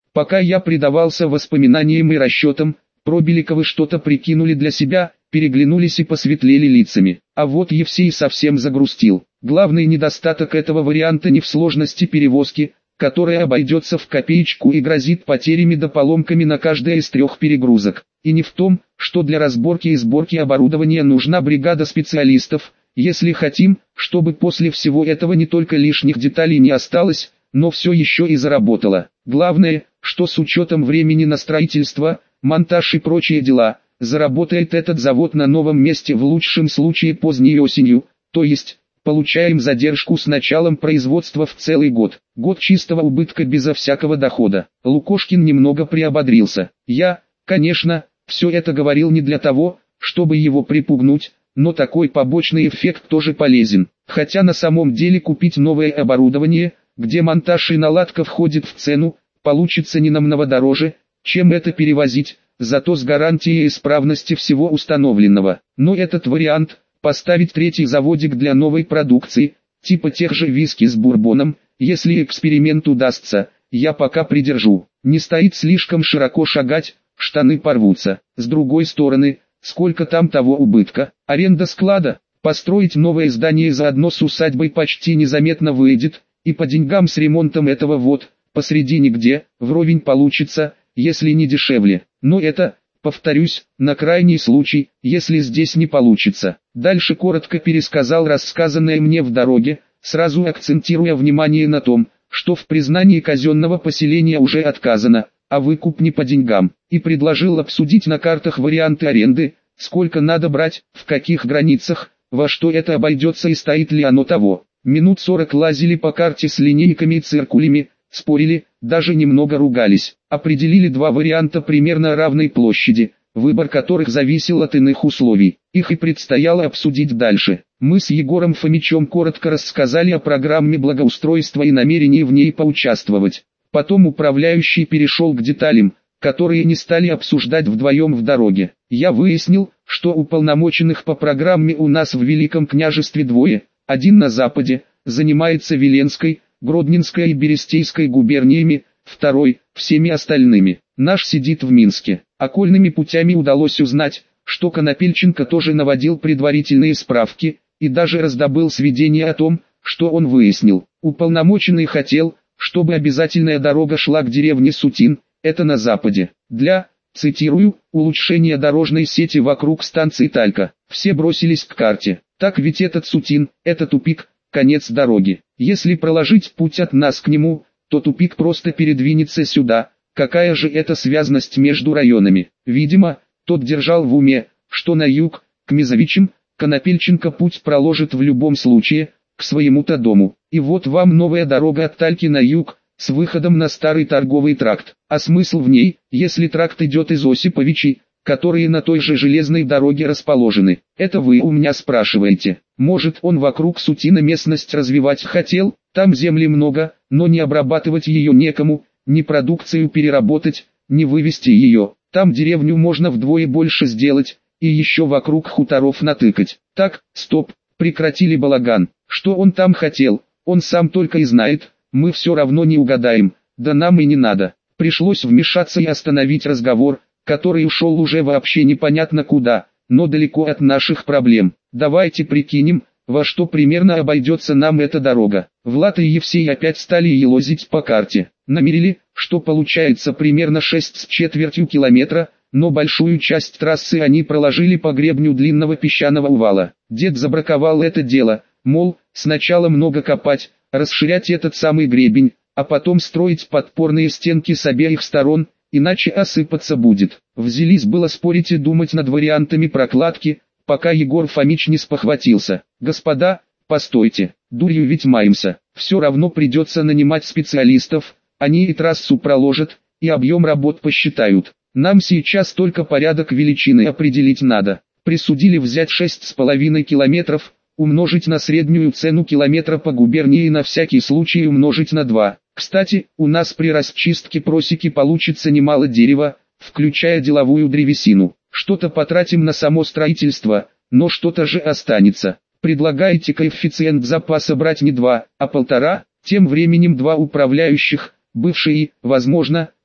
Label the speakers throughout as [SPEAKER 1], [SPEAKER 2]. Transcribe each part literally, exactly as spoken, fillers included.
[SPEAKER 1] Пока я предавался воспоминаниям и расчетам, Пробеликовы что-то прикинули для себя, переглянулись и посветлели лицами. А вот Евсей совсем загрустил. Главный недостаток этого варианта не в сложности перевозки, которая обойдется в копеечку и грозит потерями да поломками на каждой из трех перегрузок. И не в том, что для разборки и сборки оборудования нужна бригада специалистов, если хотим, чтобы после всего этого не только лишних деталей не осталось, но все еще и заработало. Главное, что с учетом времени на строительство, монтаж и прочие дела, заработает этот завод на новом месте в лучшем случае поздней осенью, то есть, получаем задержку с началом производства в целый год. Год чистого убытка безо всякого дохода. Лукошкин немного приободрился. Я, конечно, все это говорил не для того, чтобы его припугнуть, но такой побочный эффект тоже полезен. Хотя на самом деле купить новое оборудование, где монтаж и наладка входит в цену, получится не намного дороже, чем это перевозить, зато с гарантией исправности всего установленного. Но этот вариант, поставить третий заводик для новой продукции, типа тех же виски с бурбоном, если эксперимент удастся, я пока придержу. Не стоит слишком широко шагать, штаны порвутся. С другой стороны, сколько там того убытка? Аренда склада, построить новое здание заодно с усадьбой почти незаметно выйдет, и по деньгам с ремонтом этого вот, посредине где, вровень получится, если не дешевле. Но это, повторюсь, на крайний случай, если здесь не получится. Дальше коротко пересказал рассказанное мне в дороге, сразу акцентируя внимание на том, что в признании казенного поселения уже отказано, а выкуп не по деньгам, и предложил обсудить на картах варианты аренды, сколько надо брать, в каких границах, во что это обойдется и стоит ли оно того. Минут сорок лазили по карте с линейками и циркулями, спорили, даже немного ругались. Определили два варианта примерно равной площади, выбор которых зависел от иных условий. Их и предстояло обсудить дальше. Мы с Егором Фомичем коротко рассказали о программе благоустройства и намерении в ней поучаствовать. Потом управляющий перешел к деталям, которые не стали обсуждать вдвоем в дороге. Я выяснил, что уполномоченных по программе у нас в Великом княжестве двое, один на западе, занимается Веленской, Гродненской и Берестейской губерниями, второй – всеми остальными. Наш сидит в Минске. Окольными путями удалось узнать, что Конопельченко тоже наводил предварительные справки, и даже раздобыл сведения о том, что он выяснил. Уполномоченный хотел, чтобы обязательная дорога шла к деревне Сутин, это на западе, для, цитирую, улучшения дорожной сети вокруг станции Талька. Все бросились к карте. Так ведь этот Сутин, это тупик, конец дороги. Если проложить путь от нас к нему, то тупик просто передвинется сюда. Какая же это связность между районами? Видимо, тот держал в уме, что на юг, к Мезовичам, Конопельченко путь проложит в любом случае, к своему-то дому. И вот вам новая дорога от Тальки на юг, с выходом на старый торговый тракт. А смысл в ней, если тракт идет из Осиповичей, которые на той же железной дороге расположены? Это вы у меня спрашиваете. Может, он вокруг Сутина местность развивать хотел? Там земли много, но не обрабатывать ее некому, ни продукцию переработать, ни вывести ее. Там деревню можно вдвое больше сделать, и еще вокруг хуторов натыкать. Так, стоп, прекратили балаган. Что он там хотел, он сам только и знает, мы все равно не угадаем, да нам и не надо. Пришлось вмешаться и остановить разговор, который ушел уже вообще непонятно куда, но далеко от наших проблем. Давайте прикинем, во что примерно обойдется нам эта дорога. Влад и Евсей опять стали елозить по карте. Намерили, что получается примерно шесть с четвертью километра, но большую часть трассы они проложили по гребню длинного песчаного увала. Дед забраковал это дело, мол, сначала много копать, расширять этот самый гребень, а потом строить подпорные стенки с обеих сторон, иначе осыпаться будет. Взялись было спорить и думать над вариантами прокладки, пока Егор Фомич не спохватился. Господа, постойте, дурью ведь маемся, все равно придется нанимать специалистов, они и трассу проложат, и объем работ посчитают. Нам сейчас только порядок величины определить надо. Присудили взять шесть с половиной километров, умножить на среднюю цену километра по губернии и на всякий случай умножить на два. Кстати, у нас при расчистке просеки получится немало дерева, включая деловую древесину. Что-то потратим на само строительство, но что-то же останется. Предлагаете коэффициент запаса брать не два, а полтора? Тем временем два управляющих, бывшие, возможно,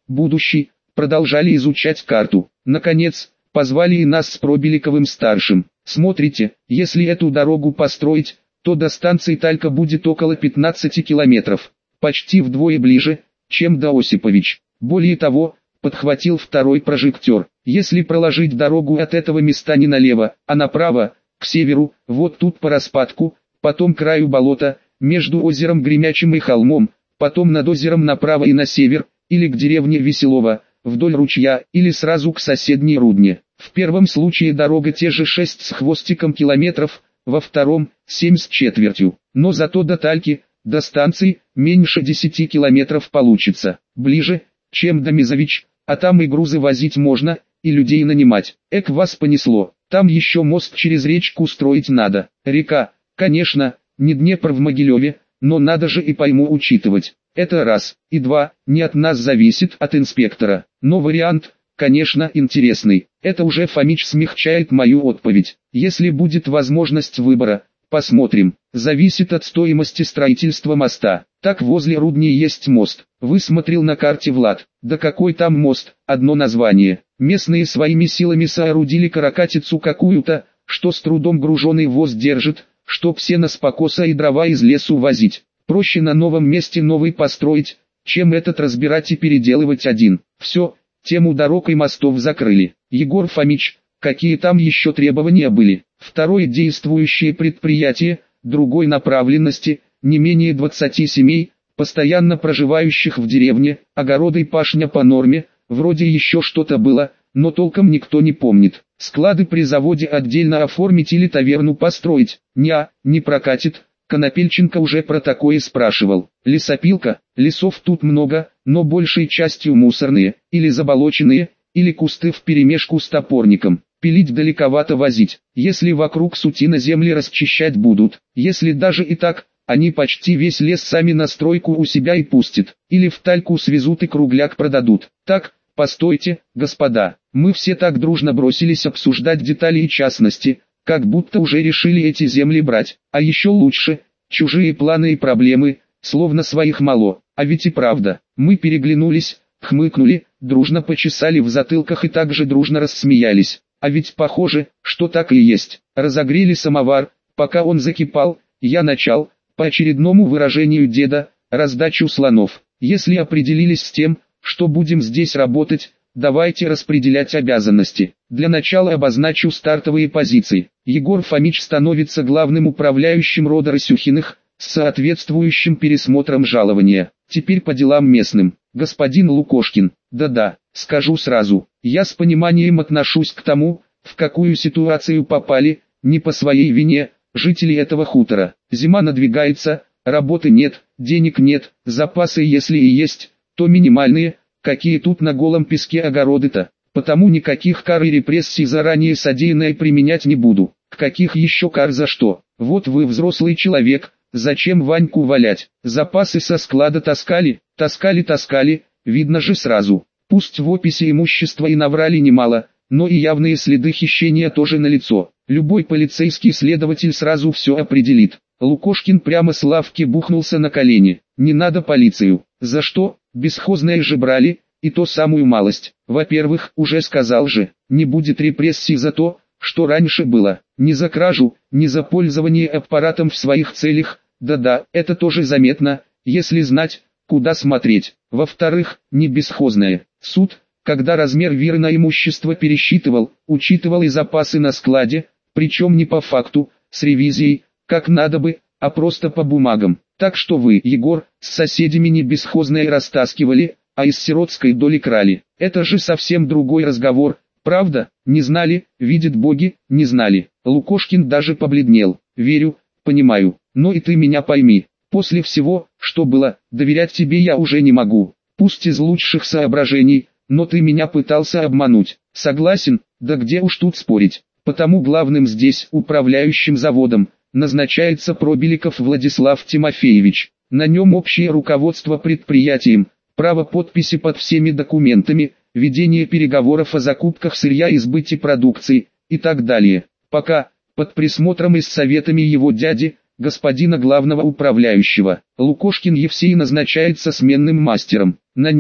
[SPEAKER 1] будущий, продолжали изучать карту. Наконец, позвали и нас с Пробеликовым-старшим. Смотрите, если эту дорогу построить, то до станции Талька будет около пятнадцати километров. Почти вдвое ближе, чем до Осипович. Более того, подхватил второй прожектор. Если проложить дорогу от этого места не налево, а направо, к северу, вот тут по распадку, потом к краю болота, между озером Гремячим и холмом, потом над озером направо и на север, или к деревне Веселова, вдоль ручья, или сразу к соседней Рудне. В первом случае дорога те же шесть с хвостиком километров, во втором – семь с четвертью. Но зато до Тальки, до станции, меньше десяти километров получится. Ближе, чем до Мизович, а там и грузы возить можно, и людей нанимать. Эк, вас понесло. Там еще мост через речку строить надо. Река, конечно, не Днепр в Могилеве, но надо же и пойму учитывать. Это раз. И два, не от нас зависит, от инспектора. Но вариант, конечно, интересный. Это уже Фомич смягчает мою отповедь. Если будет возможность выбора, посмотрим. Зависит от стоимости строительства моста. Так возле Рудни есть мост. Высмотрел на карте Влад. Да какой там мост, одно название. Местные своими силами соорудили каракатицу какую-то, что с трудом груженый воз держит, чтоб сено с покоса и дрова из лесу возить. Проще на новом месте новый построить, чем этот разбирать и переделывать один. Все, тему дорог и мостов закрыли. Егор Фомич, какие там еще требования были? Второе действующее предприятие, другой направленности, не менее двадцати семей, постоянно проживающих в деревне, огороды и пашня по норме, вроде еще что-то было, но толком никто не помнит. Склады при заводе отдельно оформить или таверну построить, неа, не прокатит. Конопельченко уже про такое спрашивал. Лесопилка, лесов тут много, но большей частью мусорные, или заболоченные, или кусты вперемешку с топорником. Пилить далековато возить, если вокруг сутина земли расчищать будут. Если даже и так, они почти весь лес сами на стройку у себя и пустят, или в Тальку свезут и кругляк продадут. Так, постойте, господа, мы все так дружно бросились обсуждать детали и частности, как будто уже решили эти земли брать, а еще лучше, чужие планы и проблемы, словно своих мало, а ведь и правда. Мы переглянулись, хмыкнули, дружно почесали в затылках и также дружно рассмеялись, а ведь похоже, что так и есть. Разогрели самовар, пока он закипал, я начал, по очередному выражению деда, раздачу слонов. Если определились с тем, что будем здесь работать, давайте распределять обязанности. Для начала обозначу стартовые позиции. Егор Фомич становится главным управляющим рода Росюхиных, с соответствующим пересмотром жалования. Теперь по делам местным. Господин Лукошкин, да-да, скажу сразу, я с пониманием отношусь к тому, в какую ситуацию попали, не по своей вине, жители этого хутора. Зима надвигается, работы нет, денег нет, запасы если и есть, то минимальные, какие тут на голом песке огороды-то. Потому никаких кар и репрессий заранее содеянное применять не буду. Каких еще кар за что? Вот вы взрослый человек, зачем Ваньку валять? Запасы со склада таскали, таскали, таскали, видно же сразу. Пусть в описи имущества и наврали немало, но и явные следы хищения тоже налицо. Любой полицейский следователь сразу все определит. Лукошкин прямо с лавки бухнулся на колени. Не надо полицию. За что? Бесхозное же брали, и то самую малость. Во-первых, уже сказал же, не будет репрессий за то, что раньше было. Не за кражу, не за пользование аппаратом в своих целях. Да-да, это тоже заметно, если знать, куда смотреть. Во-вторых, не бесхозное. Суд, когда размер виры на имущество пересчитывал, учитывал и запасы на складе, причем не по факту, с ревизией, как надо бы, а просто по бумагам. Так что вы, Егор, с соседями не бесхозное растаскивали, а из сиротской доли крали. Это же совсем другой разговор, правда? Не знали, видят боги, не знали. Лукошкин даже побледнел. Верю, понимаю, но и ты меня пойми. После всего, что было, доверять тебе я уже не могу. Пусть из лучших соображений, но ты меня пытался обмануть. Согласен, да где уж тут спорить. Потому главным здесь, управляющим заводом, назначается Пробеликов Владислав Тимофеевич. На нем общее руководство предприятием, право подписи под всеми документами, ведение переговоров о закупках сырья и сбыте продукции, и так далее. Пока, под присмотром и с советами его дяди, господина главного управляющего, Лукошкин Евсей назначается сменным мастером. На нем,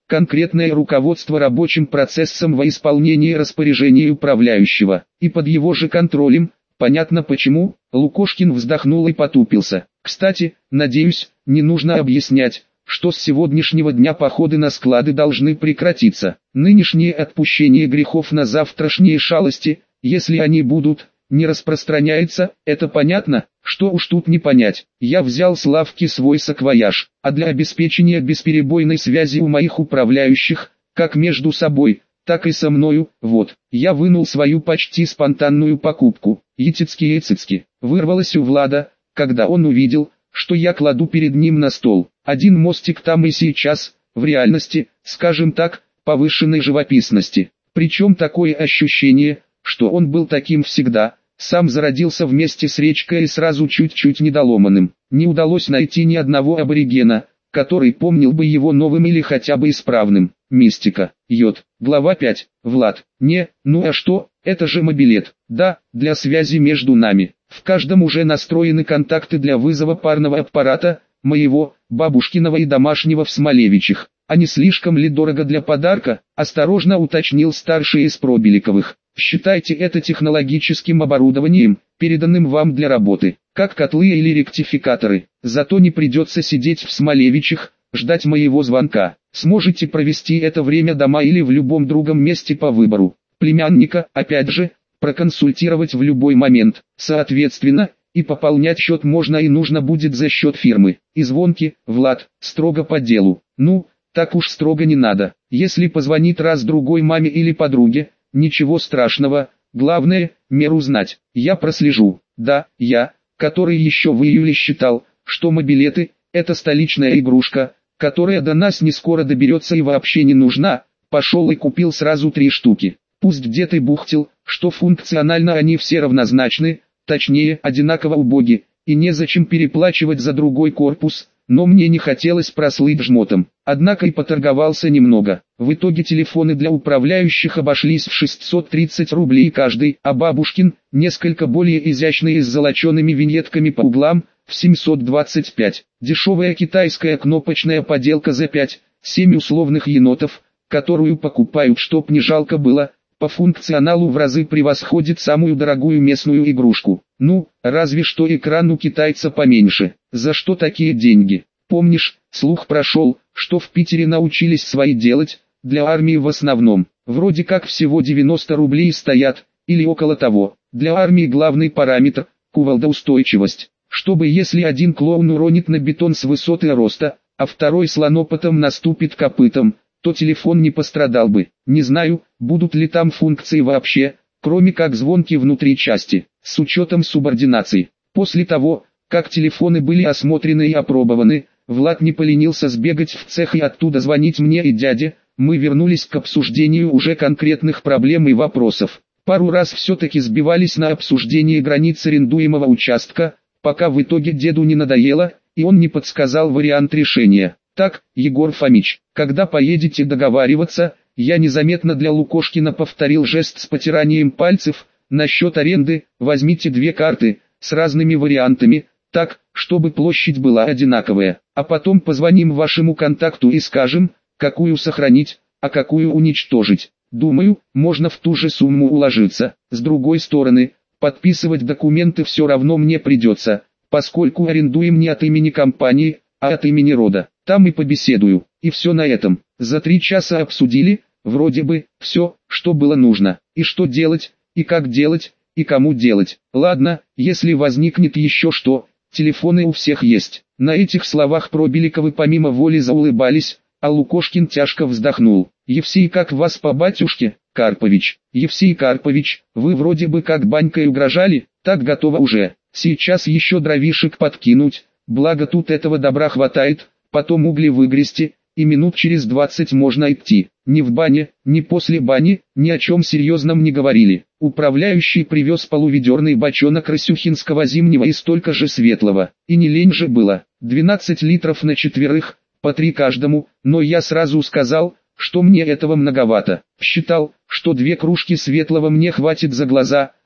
[SPEAKER 1] конкретное руководство рабочим процессом во исполнении распоряжений управляющего, и под его же контролем. Понятно почему. Лукошкин вздохнул и потупился. Кстати, надеюсь, не нужно объяснять, что с сегодняшнего дня походы на склады должны прекратиться. Нынешнее отпущение грехов на завтрашние шалости, если они будут, не распространяется, это понятно, что уж тут не понять. Я взял с лавки свой саквояж, а для обеспечения бесперебойной связи у моих управляющих, как между собой, так и со мною, вот, я вынул свою почти спонтанную покупку. Яйцецки-яйцецки, вырвалось у Влада, когда он увидел, что я кладу перед ним на стол. Один мостик там и сейчас, в реальности, скажем так, повышенной живописности. Причем такое ощущение, что он был таким всегда, сам зародился вместе с речкой и сразу чуть-чуть недоломанным. Не удалось найти ни одного аборигена, который помнил бы его новым или хотя бы исправным. Мистика. Йод. Глава пять. Влад. Не, ну а что, это же мобилет. Да, для связи между нами. В каждом уже настроены контакты для вызова парного аппарата, моего, бабушкиного и домашнего в Смолевичах. А не слишком ли дорого для подарка? Осторожно уточнил старший из Пробеликовых. Считайте это технологическим оборудованием, переданным вам для работы, как котлы или ректификаторы. Зато не придется сидеть в Смолевичах, ждать моего звонка. Сможете провести это время дома или в любом другом месте по выбору. Племянника, опять же, проконсультировать в любой момент. Соответственно, и пополнять счет можно и нужно будет за счет фирмы. И звонки, Влад, строго по делу. Ну, так уж строго не надо. Если позвонит раз-другой маме или подруге, ничего страшного, главное, меру знать. Я прослежу. Да, я, который еще в июле считал, что мобилеты – это столичная игрушка, которая до нас не скоро доберется и вообще не нужна, пошел и купил сразу три штуки. Пусть где-то бухтел, что функционально они все равнозначны, точнее, одинаково убоги, и незачем переплачивать за другой корпус, но мне не хотелось прослыть жмотом. Однако и поторговался немного. В итоге телефоны для управляющих обошлись в шестьсот тридцать рублей каждый, а бабушкин, несколько более изящные с золочеными виньетками по углам, в семьсот двадцать пять. Дешевая китайская кнопочная поделка за пять-семь условных енотов, которую покупают, чтоб не жалко было, по функционалу в разы превосходит самую дорогую местную игрушку. Ну, разве что экран у китайца поменьше. За что такие деньги? Помнишь, слух прошел, что в Питере научились свои делать, для армии в основном. Вроде как всего девяносто рублей стоят, или около того. Для армии главный параметр – кувалдоустойчивость. Чтобы если один клоун уронит на бетон с высоты роста, а второй слонопотом наступит копытом, то телефон не пострадал бы. Не знаю, будут ли там функции вообще, кроме как звонки внутри части, с учетом субординации. После того, как телефоны были осмотрены и опробованы, Влад не поленился сбегать в цех и оттуда звонить мне и дяде. Мы вернулись к обсуждению уже конкретных проблем и вопросов. Пару раз все-таки сбивались на обсуждение границ арендуемого участка, пока в итоге деду не надоело, и он не подсказал вариант решения. Так, Егор Фомич, когда поедете договариваться, я незаметно для Лукошкина повторил жест с потиранием пальцев, насчет аренды, возьмите две карты, с разными вариантами, так, чтобы площадь была одинаковая, а потом позвоним вашему контакту и скажем, какую сохранить, а какую уничтожить. Думаю, можно в ту же сумму уложиться. С другой стороны, подписывать документы все равно мне придется, поскольку арендуем не от имени компании, а от имени рода. Там и побеседую, и все на этом. За три часа обсудили, вроде бы, все, что было нужно, и что делать, и как делать, и кому делать. Ладно, если возникнет еще что, телефоны у всех есть. На этих словах Пробеликовы помимо воли заулыбались, а Лукошкин тяжко вздохнул. Евсей, как вас по батюшке? Карпович. Евсей Карпович, вы вроде бы как банькой угрожали, так готово уже. Сейчас еще дровишек подкинуть, благо тут этого добра хватает, потом угли выгрести, и минут через двадцать можно идти. Ни в бане, ни после бани, ни о чем серьезном не говорили. Управляющий привез полуведерный бочонок росюхинского зимнего и столько же светлого. И не лень же было. двенадцать литров на четверых, по три каждому, но я сразу сказал, что мне этого многовато. Считал, что две кружки светлого мне хватит за глаза,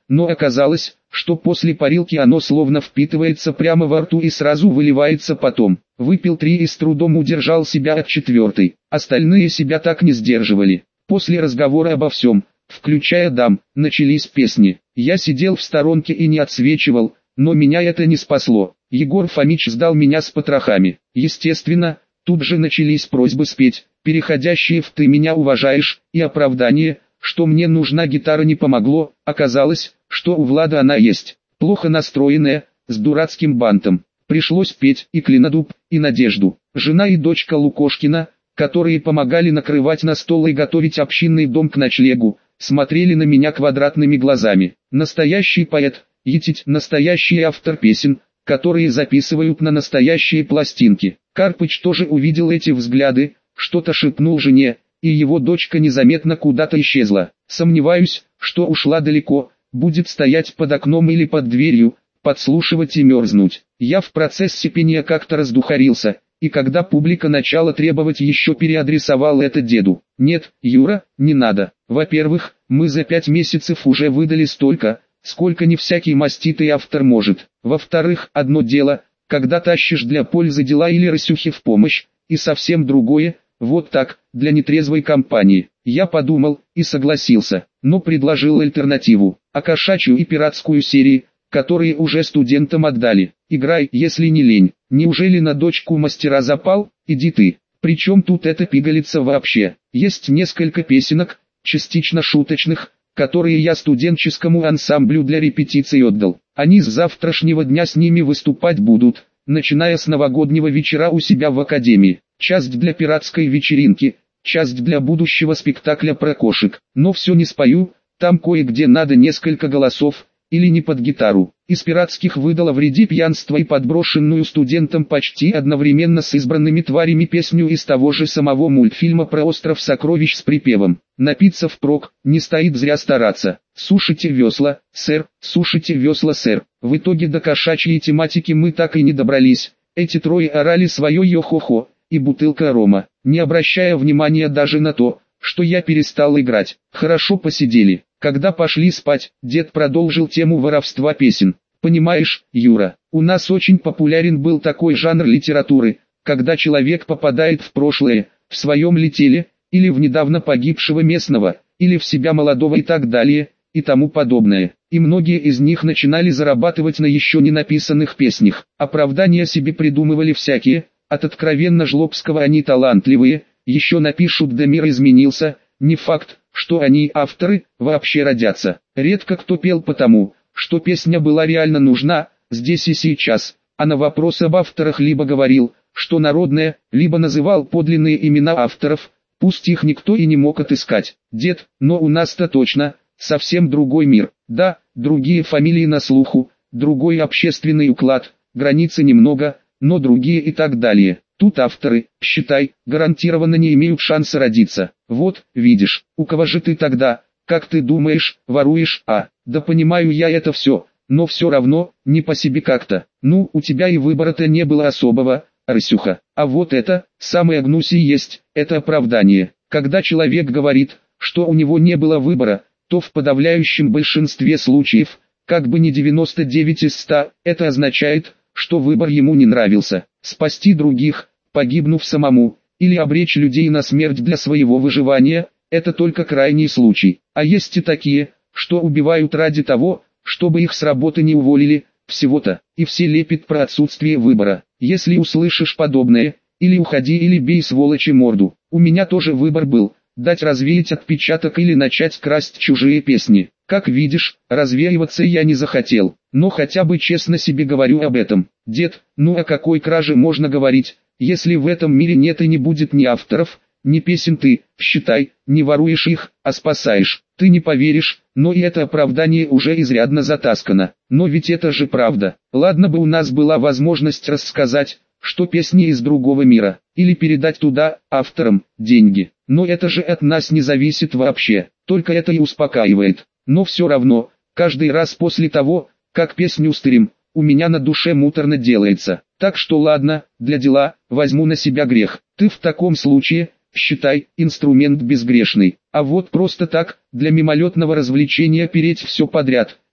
[SPEAKER 1] но оказалось, что после парилки оно словно впитывается прямо во рту и сразу выливается потом. Выпил три и с трудом удержал себя от четвертой, остальные себя так не сдерживали. После разговора обо всем, включая дам, начались песни. Я сидел в сторонке и не отсвечивал, но меня это не спасло. Егор Фомич сдал меня с потрохами. Естественно, тут же начались просьбы спеть, переходящие в «ты меня уважаешь» и оправдание, что мне нужна гитара, не помогло. Оказалось, что у Влада она есть, плохо настроенная, с дурацким бантом. Пришлось петь и Клинодуб, и Надежду. Жена и дочка Лукошкина, которые помогали накрывать на стол и готовить общинный дом к ночлегу, смотрели на меня квадратными глазами. Настоящий поэт, етить, настоящий автор песен, которые записывают на настоящие пластинки. Карпыч тоже увидел эти взгляды, что-то шепнул жене, и его дочка незаметно куда-то исчезла. Сомневаюсь, что ушла далеко, будет стоять под окном или под дверью, подслушивать и мерзнуть. Я в процессе пения как-то раздухарился, и когда публика начала требовать, еще переадресовал это деду. Нет, Юра, не надо. Во-первых, мы за пять месяцев уже выдали столько, сколько не всякий маститый автор может. Во-вторых, одно дело, когда тащишь для пользы дела или Рысюхе в помощь, и совсем другое, вот так, для нетрезвой компании. Я подумал и согласился, но предложил альтернативу, а кошачью и пиратскую серии, которые уже студентам отдали. Играй, если не лень. Неужели на дочку мастера запал? Иди ты. Причем тут эта пигалица вообще? Есть несколько песенок, частично шуточных, которые я студенческому ансамблю для репетиций отдал. Они с завтрашнего дня с ними выступать будут, начиная с новогоднего вечера у себя в академии. Часть для пиратской вечеринки, часть для будущего спектакля про кошек. Но все не спою, там кое-где надо несколько голосов, или не под гитару. Из пиратских выдала «Вреди пьянство» и подброшенную студентам почти одновременно с избранными тварями песню из того же самого мультфильма про остров сокровищ с припевом «Напиться впрок, не стоит зря стараться». Сушите весла, сэр, сушите весла, сэр. В итоге до кошачьей тематики мы так и не добрались. Эти трое орали свое йо-хо-хо, и бутылка рома, не обращая внимания даже на то, что я перестал играть. Хорошо посидели. Когда пошли спать, дед продолжил тему воровства песен. Понимаешь, Юра, у нас очень популярен был такой жанр литературы, когда человек попадает в прошлое, в своем летеле, или в недавно погибшего местного, или в себя молодого и так далее, и тому подобное. И многие из них начинали зарабатывать на еще не написанных песнях. Оправдания себе придумывали всякие, от откровенно жлобского «они талантливые», еще напишут «да мир изменился», не факт, что они, авторы, вообще родятся. Редко кто пел потому, что песня была реально нужна, здесь и сейчас, а на вопрос об авторах либо говорил, что народная, либо называл подлинные имена авторов, пусть их никто и не мог отыскать. Дед, но у нас-то точно, совсем другой мир. Да, другие фамилии на слуху, другой общественный уклад, границы немного, но другие и так далее. Тут авторы, считай, гарантированно не имеют шанса родиться. Вот, видишь, у кого же ты тогда, как ты думаешь, воруешь? А, да понимаю я это все, но все равно, не по себе как-то. Ну, у тебя и выбора-то не было особого, Рысюха. А вот это, самое гнуси есть, это оправдание. Когда человек говорит, что у него не было выбора, то в подавляющем большинстве случаев, как бы не девяносто девять из ста, это означает, что выбор ему не нравился. Спасти других, погибнув самому, или обречь людей на смерть для своего выживания, это только крайний случай. А есть и такие, что убивают ради того, чтобы их с работы не уволили, всего-то, и все лепят про отсутствие выбора. Если услышишь подобное, или уходи, или бей сволочи морду. У меня тоже выбор был, дать развеять отпечаток или начать красть чужие песни. Как видишь, развеиваться я не захотел, но хотя бы честно себе говорю об этом. Дед, ну о какой краже можно говорить, если в этом мире нет и не будет ни авторов, ни песен? Ты, считай, не воруешь их, а спасаешь. Ты не поверишь, но и это оправдание уже изрядно затаскано. Но ведь это же правда. Ладно бы у нас была возможность рассказать, что песни из другого мира, или передать туда, авторам, деньги. Но это же от нас не зависит вообще, только это и успокаивает. Но все равно, каждый раз после того, как песню стырим, у меня на душе муторно делается. Так что ладно, для дела, возьму на себя грех. Ты в таком случае, считай, инструмент безгрешный. А вот просто так, для мимолетного развлечения переть все подряд,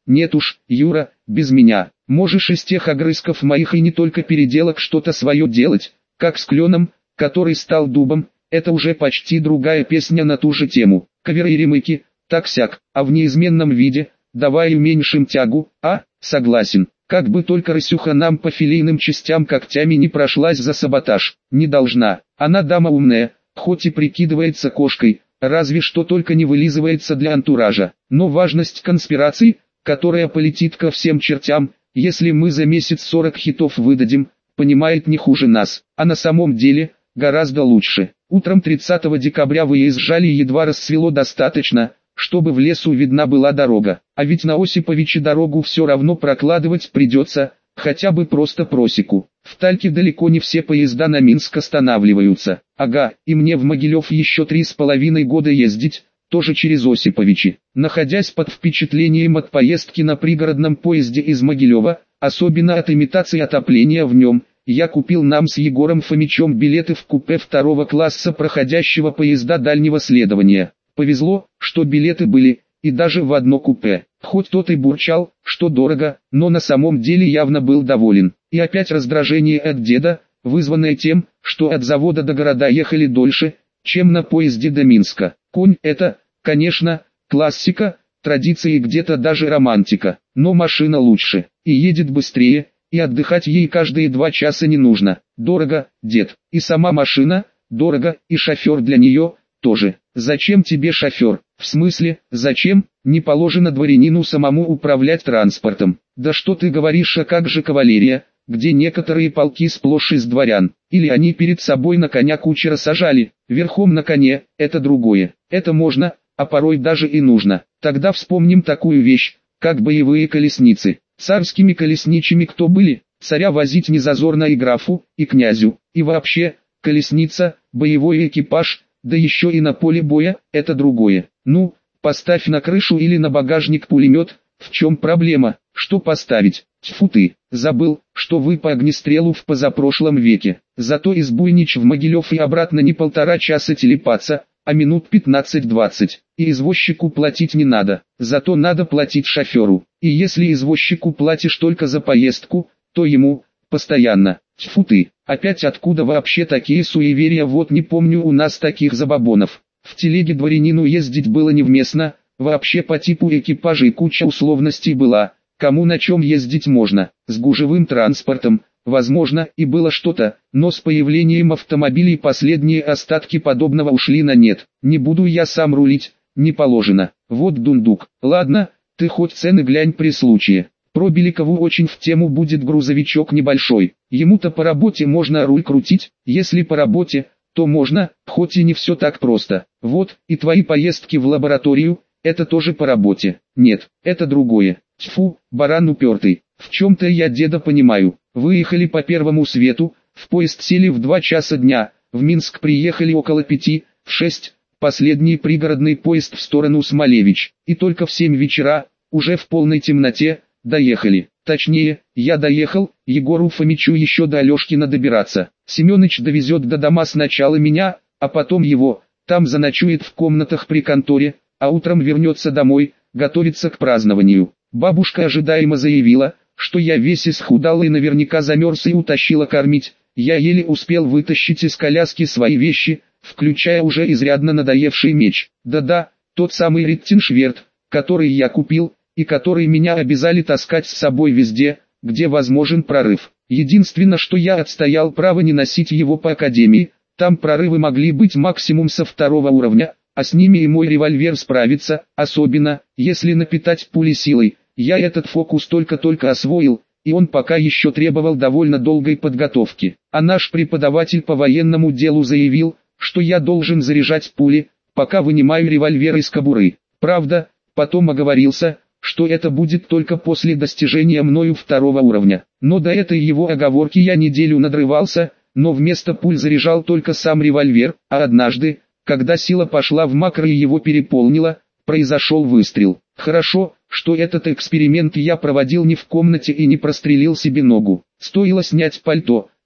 [SPEAKER 1] Нет уж, Юра, без меня. Можешь из тех огрызков моих и не только переделок что-то свое делать, как с кленом, который стал дубом, это уже почти другая песня на ту же тему. Каверы и ремейки, так-сяк, а в неизменном виде, давай уменьшим тягу, а, согласен. Как бы только Рысюха нам по филейным частям когтями не прошлась за саботаж, не должна. Она дама умная, хоть и прикидывается кошкой, разве что только не вылизывается для антуража. Но важность конспирации, которая полетит ко всем чертям, если мы за месяц сорок хитов выдадим, понимает не хуже нас, а на самом деле, гораздо лучше. Утром тридцатого декабря выезжали, едва рассвело достаточно, чтобы в лесу видна была дорога. А ведь на Осиповиче дорогу все равно прокладывать придется, хотя бы просто просеку. В Тальке далеко не все поезда на Минск останавливаются. Ага, и мне в Могилев еще три с половиной года ездить, тоже через Осиповичи. Находясь под впечатлением от поездки на пригородном поезде из Могилева, особенно от имитации отопления в нем, я купил нам с Егором Фомичом билеты в купе второго класса проходящего поезда дальнего следования. Повезло, что билеты были, и даже в одно купе. Хоть тот и бурчал, что дорого, но на самом деле явно был доволен. И опять раздражение от деда, вызванное тем, что от завода до города ехали дольше, чем на поезде до Минска. Конь — это, конечно, классика, традиции и где-то даже романтика, но машина лучше, и едет быстрее, и отдыхать ей каждые два часа не нужно. Дорого, дед, и сама машина, дорого, и шофер для нее, тоже. Зачем тебе шофер? В смысле, зачем? Не положено дворянину самому управлять транспортом. Да что ты говоришь, а как же кавалерия, где некоторые полки сплошь из дворян? Или они перед собой на коня кучера сажали, верхом на коне, это другое. Это можно, а порой даже и нужно. Тогда вспомним такую вещь, как боевые колесницы. Царскими колесничими кто были? Царя возить не зазорно и графу, и князю. И вообще, колесница, боевой экипаж, да еще и на поле боя, это другое. Ну, поставь на крышу или на багажник пулемет, в чем проблема, что поставить? Тьфу ты, забыл, что вы по огнестрелу в позапрошлом веке. Зато из Буйнич в Могилев и обратно не полтора часа телепаться, а минут пятнадцать-двадцать. И извозчику платить не надо, зато надо платить шоферу. И если извозчику платишь только за поездку, то ему, постоянно. Тьфу ты, опять откуда вообще такие суеверия? Вот не помню у нас таких забабонов. В телеге дворянину ездить было невместно, вообще по типу экипажей куча условностей была, кому на чем ездить можно, с гужевым транспортом, возможно, и было что-то, но с появлением автомобилей последние остатки подобного ушли на нет. Не буду я сам рулить, не положено. Вот дундук. Ладно, ты хоть цены глянь при случае. Про Беликову очень в тему будет грузовичок небольшой. Ему-то по работе можно руль крутить, если по работе, то можно, хоть и не все так просто. Вот, и твои поездки в лабораторию, это тоже по работе. Нет, это другое. Тьфу, баран упертый. В чем-то я деда понимаю. Выехали по первому свету, в поезд сели в два часа дня, в Минск приехали около пяти, в шесть, последний пригородный поезд в сторону Смолевич. И только в семь вечера, уже в полной темноте, доехали. Точнее, я доехал, Егору Фомичу еще до Алешкина добираться. Семёныч довезет до дома сначала меня, а потом его, там заночует в комнатах при конторе, а утром вернется домой, готовится к празднованию. Бабушка ожидаемо заявила, что я весь исхудал и наверняка замерз и утащила кормить. Я еле успел вытащить из коляски свои вещи, включая уже изрядно надоевший меч. Да-да, тот самый Риттеншверт, который я купил, и который меня обязали таскать с собой везде, где возможен прорыв. Единственное, что я отстоял право не носить его по академии, там прорывы могли быть максимум со второго уровня, а с ними и мой револьвер справится, особенно, если напитать пули силой. Я этот фокус только-только освоил, и он пока еще требовал довольно долгой подготовки. А наш преподаватель по военному делу заявил, что я должен заряжать пули, пока вынимаю револьвер из кобуры. Правда, потом оговорился, что это будет только после достижения мною второго уровня. Но до этой его оговорки я неделю надрывался, но вместо пуль заряжал только сам револьвер, а однажды, когда сила пошла в макро и его переполнила, произошел выстрел. Хорошо, что этот эксперимент я проводил не в комнате и не прострелил себе ногу. Стоило снять пальто,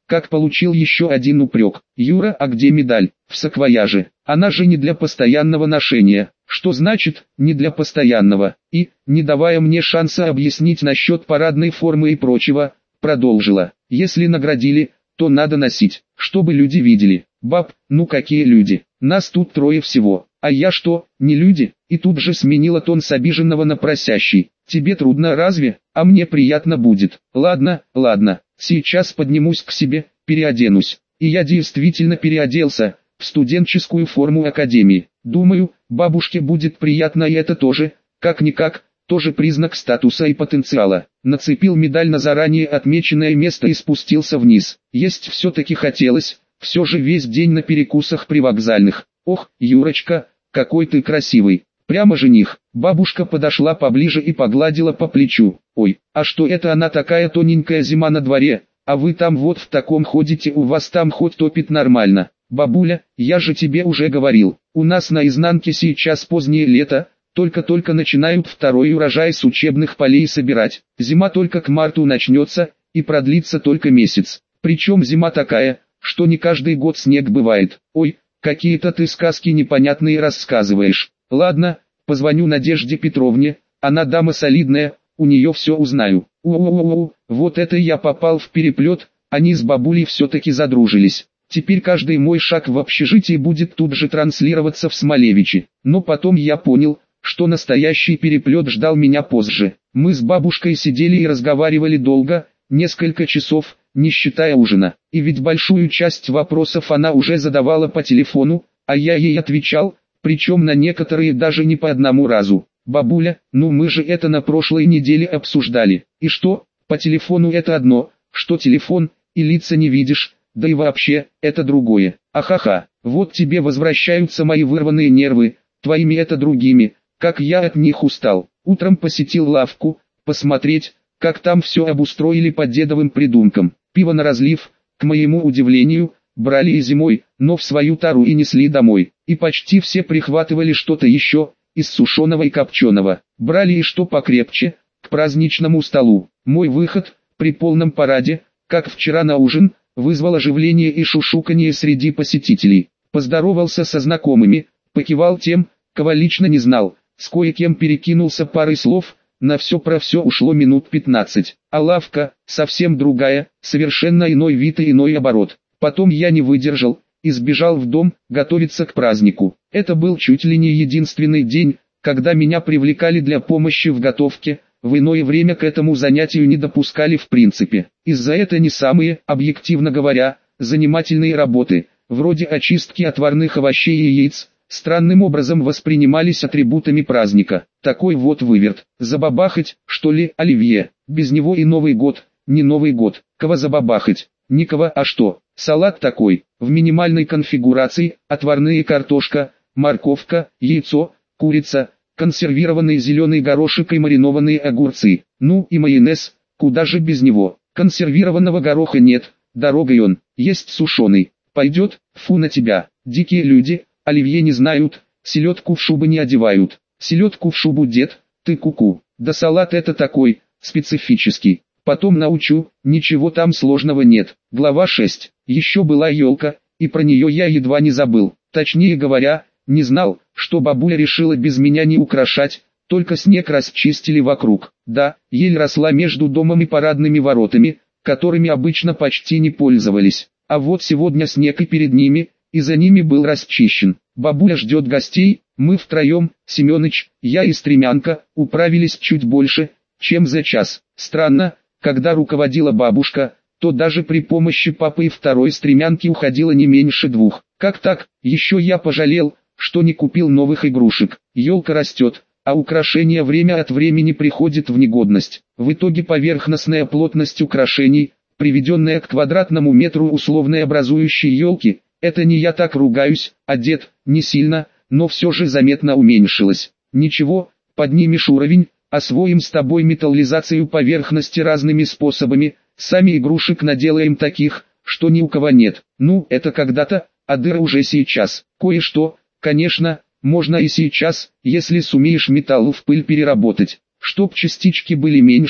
[SPEAKER 1] как получил еще один упрек. Юра, а где медаль? В саквояже. Она же не для постоянного ношения. Что значит, не для постоянного? И, не давая мне шанса объяснить насчет парадной формы и прочего, продолжила. Если наградили, то надо носить, чтобы люди видели. Баб, ну какие люди? Нас тут трое всего. А я что, не люди? И тут же сменила тон с обиженного на просящий. Тебе трудно разве? А мне приятно будет. Ладно, ладно, сейчас поднимусь к себе, переоденусь. И я действительно переоделся, в студенческую форму академии. Думаю, бабушке будет приятно, и это тоже, как-никак, тоже признак статуса и потенциала. Нацепил медаль на заранее отмеченное место и спустился вниз. Есть все-таки хотелось, все же весь день на перекусах привокзальных. Ох, Юрочка, какой ты красивый, прямо жених. Бабушка подошла поближе и погладила по плечу. Ой, а что это она такая тоненькая, зима на дворе, а вы там вот в таком ходите, у вас там хоть топит нормально. Бабуля, я же тебе уже говорил, у нас на изнанке сейчас позднее лето, только-только начинают второй урожай с учебных полей собирать. Зима только к марту начнется, и продлится только месяц. Причем зима такая, что не каждый год снег бывает. Ой, какие-то ты сказки непонятные рассказываешь. Ладно, позвоню Надежде Петровне, она дама солидная, у нее все узнаю. У-у-у-у, вот это я попал в переплет, они с бабулей все-таки задружились. Теперь каждый мой шаг в общежитии будет тут же транслироваться в Смолевичи. Но потом я понял, что настоящий переплет ждал меня позже. Мы с бабушкой сидели и разговаривали долго, несколько часов, не считая ужина. И ведь большую часть вопросов она уже задавала по телефону, а я ей отвечал, причем на некоторые даже не по одному разу. Бабуля, ну мы же это на прошлой неделе обсуждали. И что, по телефону это одно, что телефон, и лица не видишь, да и вообще, это другое. Ахаха, вот тебе возвращаются мои вырванные нервы, твоими это другими, как я от них устал. Утром посетил лавку, посмотреть, как там все обустроили по дедовым придумкам. Пиво на разлив, к моему удивлению, брали и зимой, но в свою тару и несли домой. И почти все прихватывали что-то еще, из сушеного и копченого. Брали и что покрепче, к праздничному столу. Мой выход, при полном параде, как вчера на ужин, вызвал оживление и шушуканье среди посетителей. Поздоровался со знакомыми, покивал тем, кого лично не знал, с кое-кем перекинулся парой слов, на все про все ушло минут пятнадцать. А лавка, совсем другая, совершенно иной вид и иной оборот. Потом я не выдержал, и сбежал в дом, готовиться к празднику. Это был чуть ли не единственный день, когда меня привлекали для помощи в готовке, в иное время к этому занятию не допускали в принципе. Из-за этого не самые, объективно говоря, занимательные работы, вроде очистки отварных овощей и яиц, странным образом воспринимались атрибутами праздника. Такой вот выверт. Забабахать, что ли, оливье. Без него и Новый год, не Новый год. Кого забабахать? Никого, а что? Салат такой, в минимальной конфигурации, отварные картошка, морковка, яйцо, курица, консервированный зеленый горошек и маринованные огурцы. Ну и майонез, куда же без него. Консервированного гороха нет, дорогой он, есть сушеный. Пойдет, фу на тебя. Дикие люди, оливье не знают, селедку в шубу не одевают. Селедку в шубу, дед, ты куку. Да салат это такой, специфический. Потом научу, ничего там сложного нет. Глава шесть. Еще была елка, и про нее я едва не забыл. Точнее говоря, не знал, что бабуля решила без меня не украшать, только снег расчистили вокруг. Да, ель росла между домом и парадными воротами, которыми обычно почти не пользовались. А вот сегодня снег и перед ними, и за ними был расчищен. Бабуля ждет гостей, мы втроем, Семёныч, я и Стремянка, управились чуть больше, чем за час. Странно, когда руководила бабушка, то даже при помощи папы и второй Стремянки уходило не меньше двух. Как так? Еще я пожалел, что не купил новых игрушек. Елка растет, а украшения время от времени приходят в негодность. В итоге поверхностная плотность украшений, приведенная к квадратному метру условной образующей елки, это не я так ругаюсь, а дед, не сильно, но все же заметно уменьшилась. Ничего, поднимешь уровень, освоим с тобой металлизацию поверхности разными способами, сами игрушек наделаем таких, что ни у кого нет. Ну, это когда-то, а дыра уже сейчас. Кое-что, конечно, можно и сейчас, если сумеешь металл в пыль переработать, чтоб частички были меньше,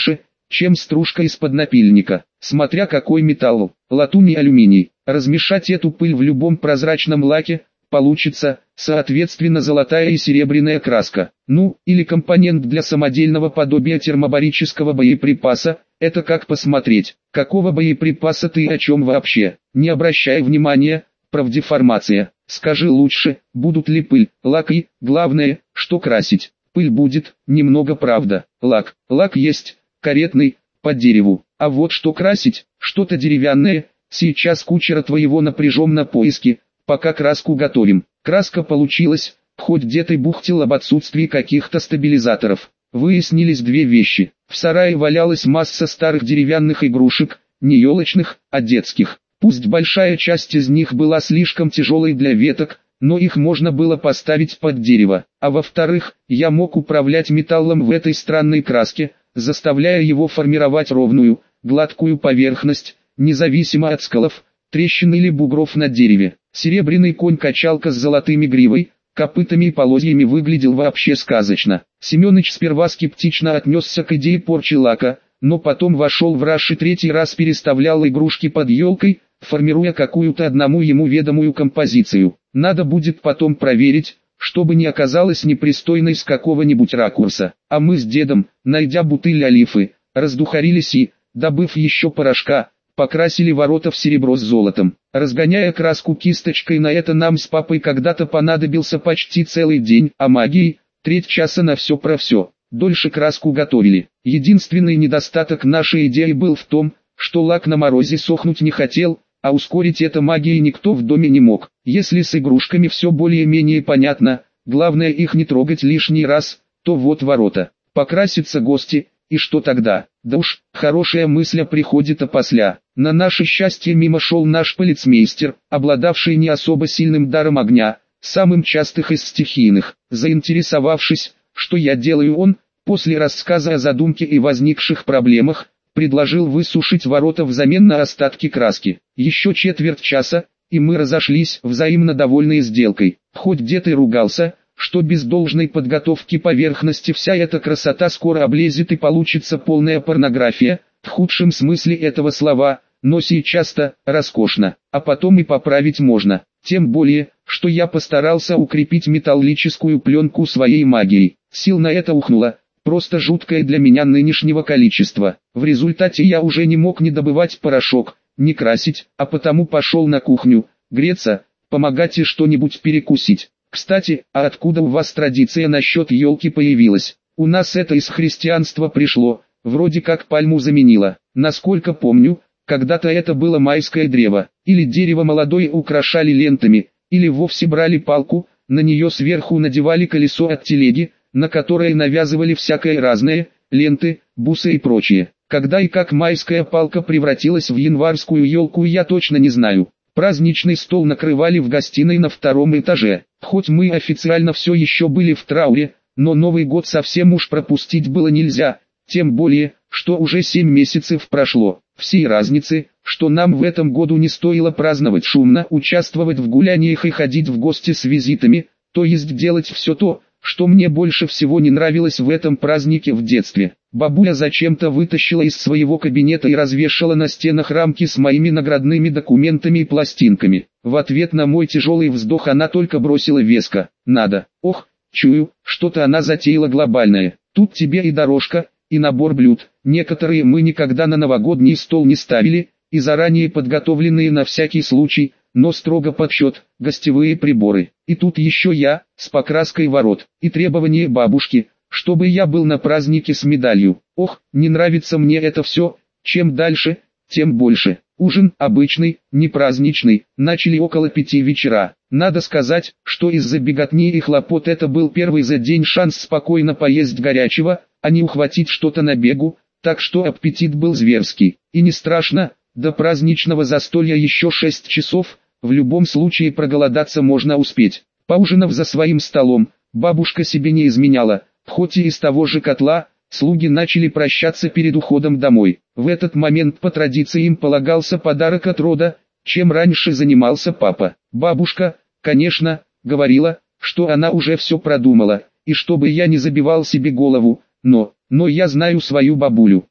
[SPEAKER 1] чем стружка из-под напильника, смотря какой металл, латунь и алюминий. Размешать эту пыль в любом прозрачном лаке, получится, соответственно, золотая и серебряная краска. Ну, или компонент для самодельного подобия термобарического боеприпаса, это как посмотреть, какого боеприпаса ты и о чем вообще. Не обращай внимания, правдеформация. Скажи лучше, будут ли пыль, лак и, главное, что красить. Пыль будет, немного правда, лак. Лак есть, каретный, по дереву. А вот что красить, что-то деревянное, сейчас кучера твоего напряжем на поиски, пока краску готовим. Краска получилась, хоть где-то бухтел об отсутствии каких-то стабилизаторов. Выяснились две вещи. В сарае валялась масса старых деревянных игрушек, не елочных, а детских. Пусть большая часть из них была слишком тяжелой для веток, но их можно было поставить под дерево. А во-вторых, я мог управлять металлом в этой странной краске, заставляя его формировать ровную, гладкую поверхность, независимо от сколов, трещин или бугров на дереве. Серебряный конь-качалка с золотыми гривой, копытами и полозьями выглядел вообще сказочно. Семёныч сперва скептично отнесся к идее порчи лака, но потом вошел в раж и третий раз переставлял игрушки под елкой, формируя какую-то одному ему ведомую композицию. Надо будет потом проверить, чтобы не оказалось непристойной с какого-нибудь ракурса. А мы с дедом, найдя бутыль олифы, раздухарились и, добыв еще порошка, покрасили ворота в серебро с золотом. Разгоняя краску кисточкой, на это нам с папой когда-то понадобился почти целый день, а магией, треть часа на все про все. Дольше краску готовили. Единственный недостаток нашей идеи был в том, что лак на морозе сохнуть не хотел, а ускорить это магией никто в доме не мог. Если с игрушками все более-менее понятно, главное их не трогать лишний раз, то вот ворота. Покрасятся гости, и что тогда? Да уж, хорошая мысль приходит опосля. На наше счастье мимо шел наш полицмейстер, обладавший не особо сильным даром огня, самым частых из стихийных. Заинтересовавшись, что я делаю, он, после рассказа о задумке и возникших проблемах, предложил высушить ворота взамен на остатки краски. Еще четверть часа, и мы разошлись, взаимно довольные сделкой. Хоть дед и ругался, что без должной подготовки поверхности вся эта красота скоро облезет и получится полная порнография, в худшем смысле этого слова, но сейчас-то роскошно, а потом и поправить можно. Тем более, что я постарался укрепить металлическую пленку своей магией. Сил на это ухнуло, просто жуткое для меня нынешнего количества. В результате я уже не мог ни добывать порошок, ни красить, а потому пошел на кухню, греться, помогать и что-нибудь перекусить. Кстати, а откуда у вас традиция насчет елки появилась? У нас это из христианства пришло, вроде как пальму заменило. Насколько помню, когда-то это было майское древо, или дерево молодое украшали лентами, или вовсе брали палку, на нее сверху надевали колесо от телеги, на которое навязывали всякое разное, ленты, бусы и прочее. Когда и как майская палка превратилась в январскую елку, я точно не знаю. Праздничный стол накрывали в гостиной на втором этаже. Хоть мы официально все еще были в трауре, но Новый год совсем уж пропустить было нельзя, тем более, что уже семь месяцев прошло. Всей разницы, что нам в этом году не стоило праздновать шумно, участвовать в гуляниях и ходить в гости с визитами, то есть делать все то, что мне больше всего не нравилось в этом празднике в детстве. Бабуля зачем-то вытащила из своего кабинета и развешала на стенах рамки с моими наградными документами и пластинками. В ответ на мой тяжелый вздох она только бросила веско: «Надо». Ох, чую, что-то она затеяла глобальное. Тут тебе и дорожка, и набор блюд. Некоторые мы никогда на новогодний стол не ставили, и заранее подготовленные на всякий случай, но строго подсчет, гостевые приборы. И тут еще я, с покраской ворот, и требование бабушки, чтобы я был на празднике с медалью. Ох, не нравится мне это все, чем дальше, тем больше. Ужин, обычный, не праздничный, начали около пяти вечера. Надо сказать, что из-за беготни и хлопот это был первый за день шанс спокойно поесть горячего, а не ухватить что-то на бегу, так что аппетит был зверский. И не страшно, до праздничного застолья еще шесть часов, в любом случае проголодаться можно успеть. Поужинав за своим столом, бабушка себе не изменяла, хоть и из того же котла, слуги начали прощаться перед уходом домой. В этот момент по традиции им полагался подарок от рода, чем раньше занимался папа. Бабушка, конечно, говорила, что она уже все продумала, и чтобы я не забивал себе голову, но, но я знаю свою бабулю.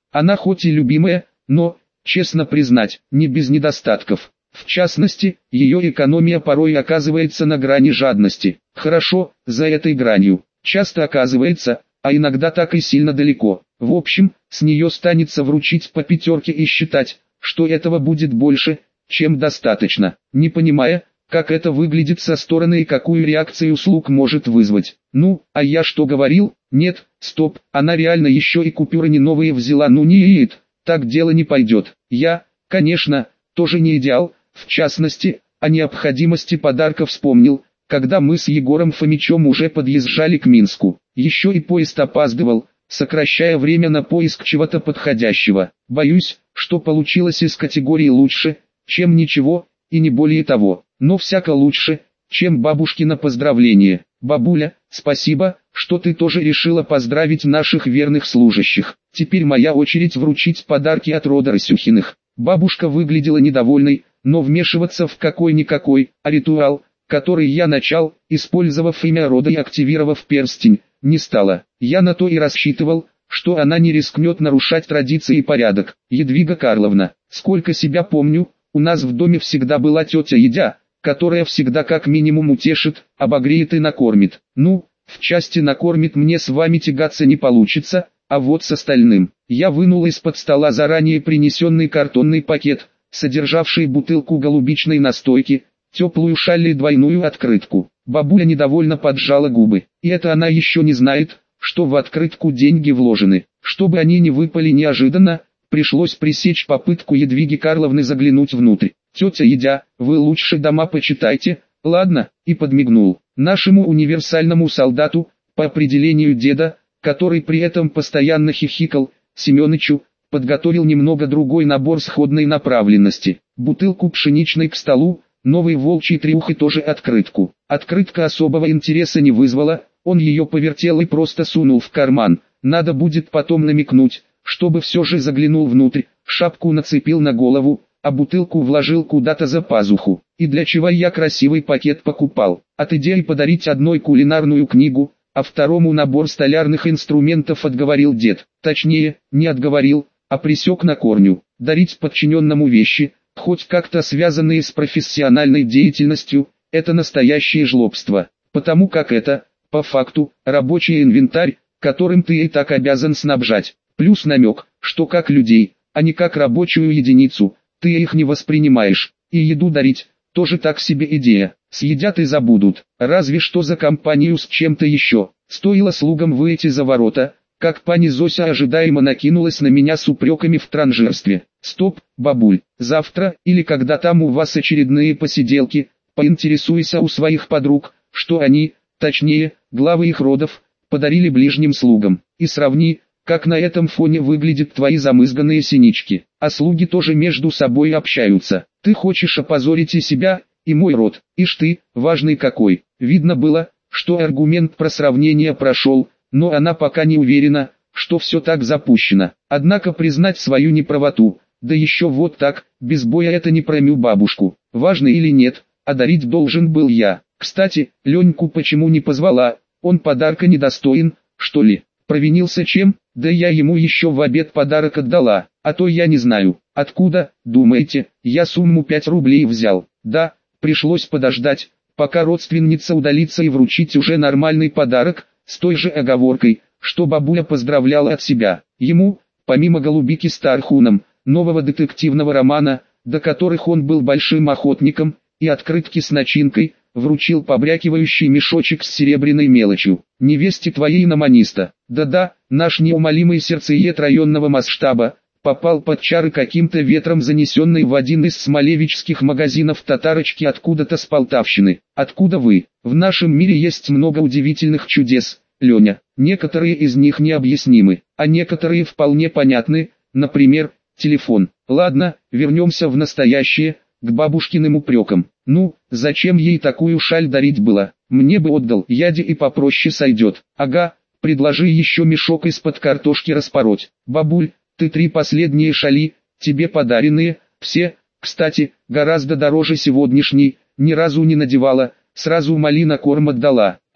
[SPEAKER 1] Она хоть и любимая, но, честно признать, не без недостатков. В частности, ее экономия порой оказывается на грани жадности. Хорошо, за этой гранью. Часто оказывается, а иногда так и сильно далеко. В общем, с нее станется вручить по пятерке и считать, что этого будет больше, чем достаточно, не понимая, как это выглядит со стороны и какую реакцию слуг может вызвать. Ну, а я что говорил? Нет, стоп, она реально еще и купюры не новые взяла, ну нет, так дело не пойдет. Я, конечно, тоже не идеал, в частности, о необходимости подарка вспомнил, когда мы с Егором Фомичем уже подъезжали к Минску. Еще и поезд опаздывал, сокращая время на поиск чего-то подходящего. Боюсь, что получилось из категории лучше, чем ничего, и не более того, но всяко лучше, чем бабушкино поздравление. Бабуля, спасибо, что ты тоже решила поздравить наших верных служащих. Теперь моя очередь вручить подарки от рода Росюхиных. Бабушка выглядела недовольной, но вмешиваться в какой-никакой, а ритуал, который я начал, использовав имя рода и активировав перстень, не стала. Я на то и рассчитывал, что она не рискнет нарушать традиции и порядок. Едвига Карловна, сколько себя помню, у нас в доме всегда была тетя Едя, которая всегда как минимум утешит, обогреет и накормит. Ну, в части накормит мне с вами тягаться не получится, а вот с остальным. Я вынул из-под стола заранее принесенный картонный пакет, содержавший бутылку голубичной настойки, теплую шаль и двойную открытку. Бабуля недовольно поджала губы. И это она еще не знает, что в открытку деньги вложены. Чтобы они не выпали неожиданно, пришлось пресечь попытку Едвиги Карловны заглянуть внутрь. «Тетя Едя, вы лучше дома почитайте, ладно?» И подмигнул. Нашему универсальному солдату, по определению деда, который при этом постоянно хихикал, Семёнычу, подготовил немного другой набор сходной направленности. Бутылку пшеничной к столу, новый волчий трюх и тоже открытку. Открытка особого интереса не вызвала, он ее повертел и просто сунул в карман. Надо будет потом намекнуть, чтобы все же заглянул внутрь, шапку нацепил на голову, а бутылку вложил куда-то за пазуху. И для чего я красивый пакет покупал? От идеи подарить одной кулинарную книгу, а второму набор столярных инструментов отговорил дед. Точнее, не отговорил, а пресек на корню. Дарить подчиненному вещи, хоть как-то связанные с профессиональной деятельностью, это настоящее жлобство. Потому как это, по факту, рабочий инвентарь, которым ты и так обязан снабжать. Плюс намек, что как людей, а не как рабочую единицу, ты их не воспринимаешь. И еду дарить, тоже так себе идея. Съедят и забудут, разве что за компанию с чем-то еще. Стоило слугам выйти за ворота, как пани Зося ожидаемо накинулась на меня с упреками в транжирстве. «Стоп, бабуль, завтра, или когда там у вас очередные посиделки, поинтересуйся у своих подруг, что они, точнее, главы их родов, подарили ближним слугам, и сравни, как на этом фоне выглядят твои замызганные синички. А слуги тоже между собой общаются. Ты хочешь опозорить и себя, и мой род. Ишь ты, важный какой». Видно было, что аргумент про сравнение прошел, но она пока не уверена, что все так запущено. Однако признать свою неправоту, да еще вот так, без боя, это не про мою бабушку. Важно или нет, а дарить должен был я. Кстати, Леньку почему не позвала, он подарка недостоин, что ли? Провинился чем? Да я ему еще в обед подарок отдала, а то я не знаю, откуда, думаете, я сумму пять рублей взял. Да, пришлось подождать, пока родственница удалится и вручить уже нормальный подарок, с той же оговоркой, что бабуля поздравляла от себя. Ему, помимо голубики с Тархуном, нового детективного романа, до которых он был большим охотником, и открытки с начинкой, вручил побрякивающий мешочек с серебряной мелочью. «Невесте твоей наманиста». Да-да, наш неумолимый сердцеед районного масштаба, попал под чары каким-то ветром занесенный в один из смолевичских магазинов татарочки откуда-то с Полтавщины. Откуда вы? В нашем мире есть много удивительных чудес, Леня. Некоторые из них необъяснимы, а некоторые вполне понятны, например, телефон. Ладно, вернемся в настоящее, к бабушкиным упрекам. Ну, зачем ей такую шаль дарить было? Мне бы отдал, яде и попроще сойдет. Ага, предложи еще мешок из-под картошки распороть. Бабуль, ты три последние шали, тебе подаренные, все, кстати, гораздо дороже сегодняшней, ни разу не надевала, сразу Мали на корм отдала.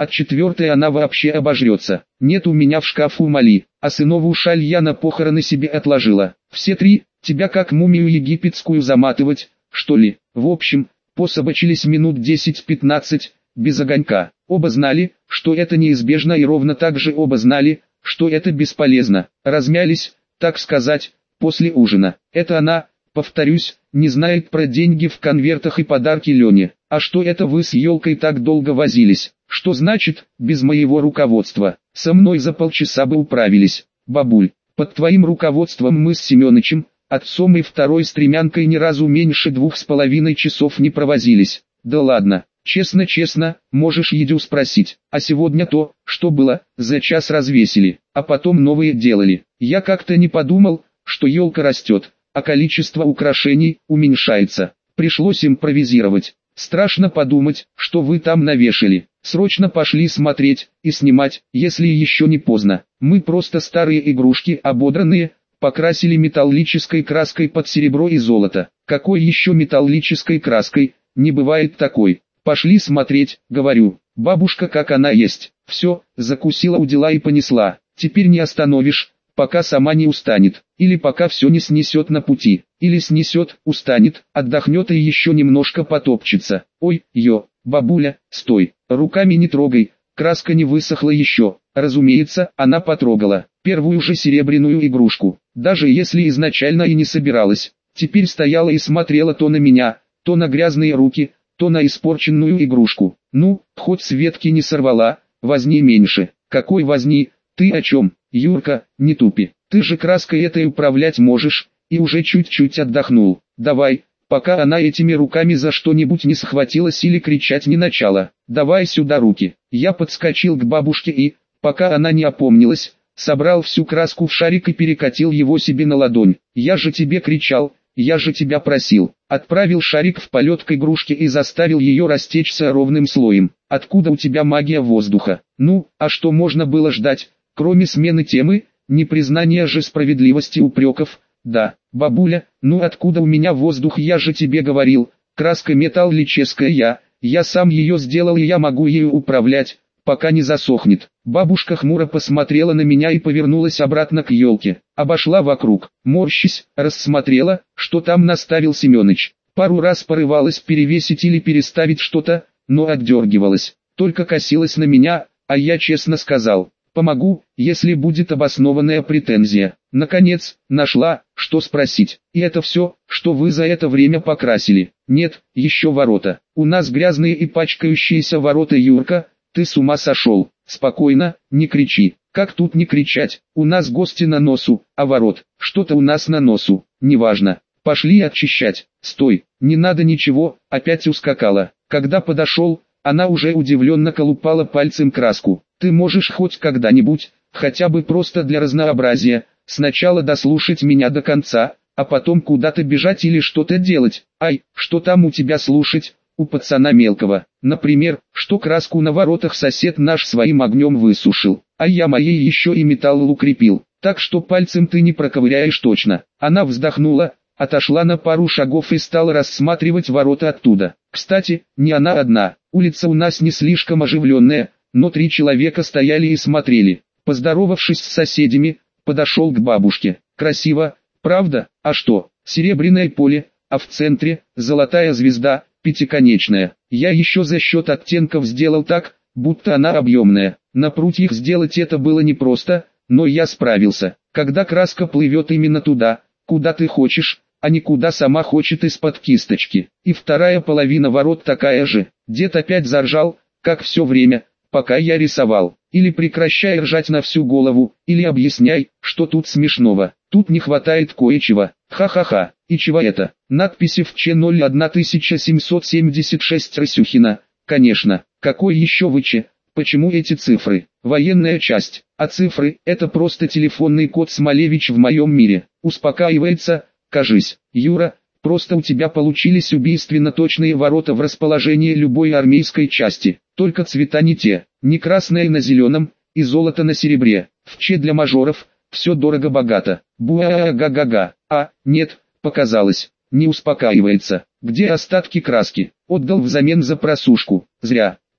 [SPEAKER 1] от четвертой она вообще обожрется. Нет у меня в шкафу мали, а сынову шаль я на похороны себе отложила. Все три, тебя как мумию египетскую заматывать, что ли? В общем, пособачились минут десять-пятнадцать, без огонька. Оба знали, что это неизбежно, и ровно так же оба знали, что это бесполезно. Размялись, так сказать, после ужина. Это она, повторюсь, не знает про деньги в конвертах и подарки Лене. А что это вы с елкой так долго возились? Что значит, без моего руководства? Со мной за полчаса бы управились. Бабуль, под твоим руководством мы с Семёнычем, отцом и второй стремянкой ни разу меньше двух с половиной часов не провозились. Да ладно, честно-честно, можешь Едю спросить. А сегодня то, что было, за час развесили, а потом новые делали. Я как-то не подумал, что елка растет, а количество украшений уменьшается. Пришлось импровизировать. Страшно подумать, что вы там навешали. Срочно пошли смотреть и снимать, если еще не поздно. Мы просто старые игрушки, ободранные, покрасили металлической краской под серебро и золото. Какой еще металлической краской? Не бывает такой. Пошли смотреть, говорю. Бабушка как она есть. Все, закусила у дела и понесла. Теперь не остановишь, пока сама не устанет. Или пока все не снесет на пути. Или снесет, устанет, отдохнет и еще немножко потопчется. Ой, ё, бабуля, стой, руками не трогай, краска не высохла еще. Разумеется, она потрогала первую же серебряную игрушку. Даже если изначально и не собиралась. Теперь стояла и смотрела то на меня, то на грязные руки, то на испорченную игрушку. Ну, хоть с ветки не сорвала, возни меньше. Какой возни? Ты о чем, Юрка, не тупи. Ты же краской этой управлять можешь, и уже чуть-чуть отдохнул. Давай, пока она этими руками за что-нибудь не схватилась или кричать не начала. Давай сюда руки. Я подскочил к бабушке и, пока она не опомнилась, собрал всю краску в шарик и перекатил его себе на ладонь. Я же тебе кричал, я же тебя просил. Отправил шарик в полет к игрушке и заставил ее растечься ровным слоем. Откуда у тебя магия воздуха? Ну, а что можно было ждать, кроме смены темы, непризнания же справедливости упреков? Да, бабуля, ну откуда у меня воздух, я же тебе говорил, краска металлическая я, я сам ее сделал и я могу ею управлять, пока не засохнет. Бабушка хмуро посмотрела на меня и повернулась обратно к елке, обошла вокруг, морщись, рассмотрела, что там наставил Семёныч. Пару раз порывалась перевесить или переставить что-то, но отдергивалась, только косилась на меня, а я честно сказал: помогу, если будет обоснованная претензия. Наконец, нашла, что спросить. И это все, что вы за это время покрасили? Нет, еще ворота. У нас грязные и пачкающиеся ворота, Юрка, ты с ума сошел. Спокойно, не кричи. Как тут не кричать? У нас гости на носу, а ворот, что-то у нас на носу, неважно. Пошли очищать. Стой, не надо ничего, опять ускакала. Когда подошел, она уже удивленно колупала пальцем краску. Ты можешь хоть когда-нибудь, хотя бы просто для разнообразия, сначала дослушать меня до конца, а потом куда-то бежать или что-то делать. Ай, что там у тебя слушать, у пацана мелкого? Например, что краску на воротах сосед наш своим огнем высушил, а я моей еще и металл укрепил, так что пальцем ты не проковыряешь точно. Она вздохнула, отошла на пару шагов и стала рассматривать ворота оттуда. Кстати, не она одна, улица у нас не слишком оживленная, но три человека стояли и смотрели. Поздоровавшись с соседями, подошел к бабушке. Красиво, правда? А что? Серебряное поле, а в центре золотая звезда, пятиконечная. Я еще за счет оттенков сделал так, будто она объемная. На прутьях сделать это было непросто, но я справился. Когда краска плывет именно туда, куда ты хочешь, а не куда сама хочет из-под кисточки. И вторая половина ворот такая же. Дед опять заржал, как все время, пока я рисовал. Или прекращай ржать на всю голову, или объясняй, что тут смешного. Тут не хватает кое-чего. Ха-ха-ха. И чего это? Надписи в Ч ноль тысяча семьсот семьдесят шесть Рысюхина. Конечно. Какой еще вы Ч? Почему эти цифры? Военная часть. А цифры – это просто телефонный код Смолевич в моем мире. Успокаивается, кажись. Юра, просто у тебя получились убийственно точные ворота в расположении любой армейской части. Только цвета не те. Не красное на зеленом, и золото на серебре. В Ч для мажоров, все дорого-богато. Буа-га-га-га. А, нет, показалось. Не успокаивается. Где остатки краски? Отдал взамен за просушку. Зря.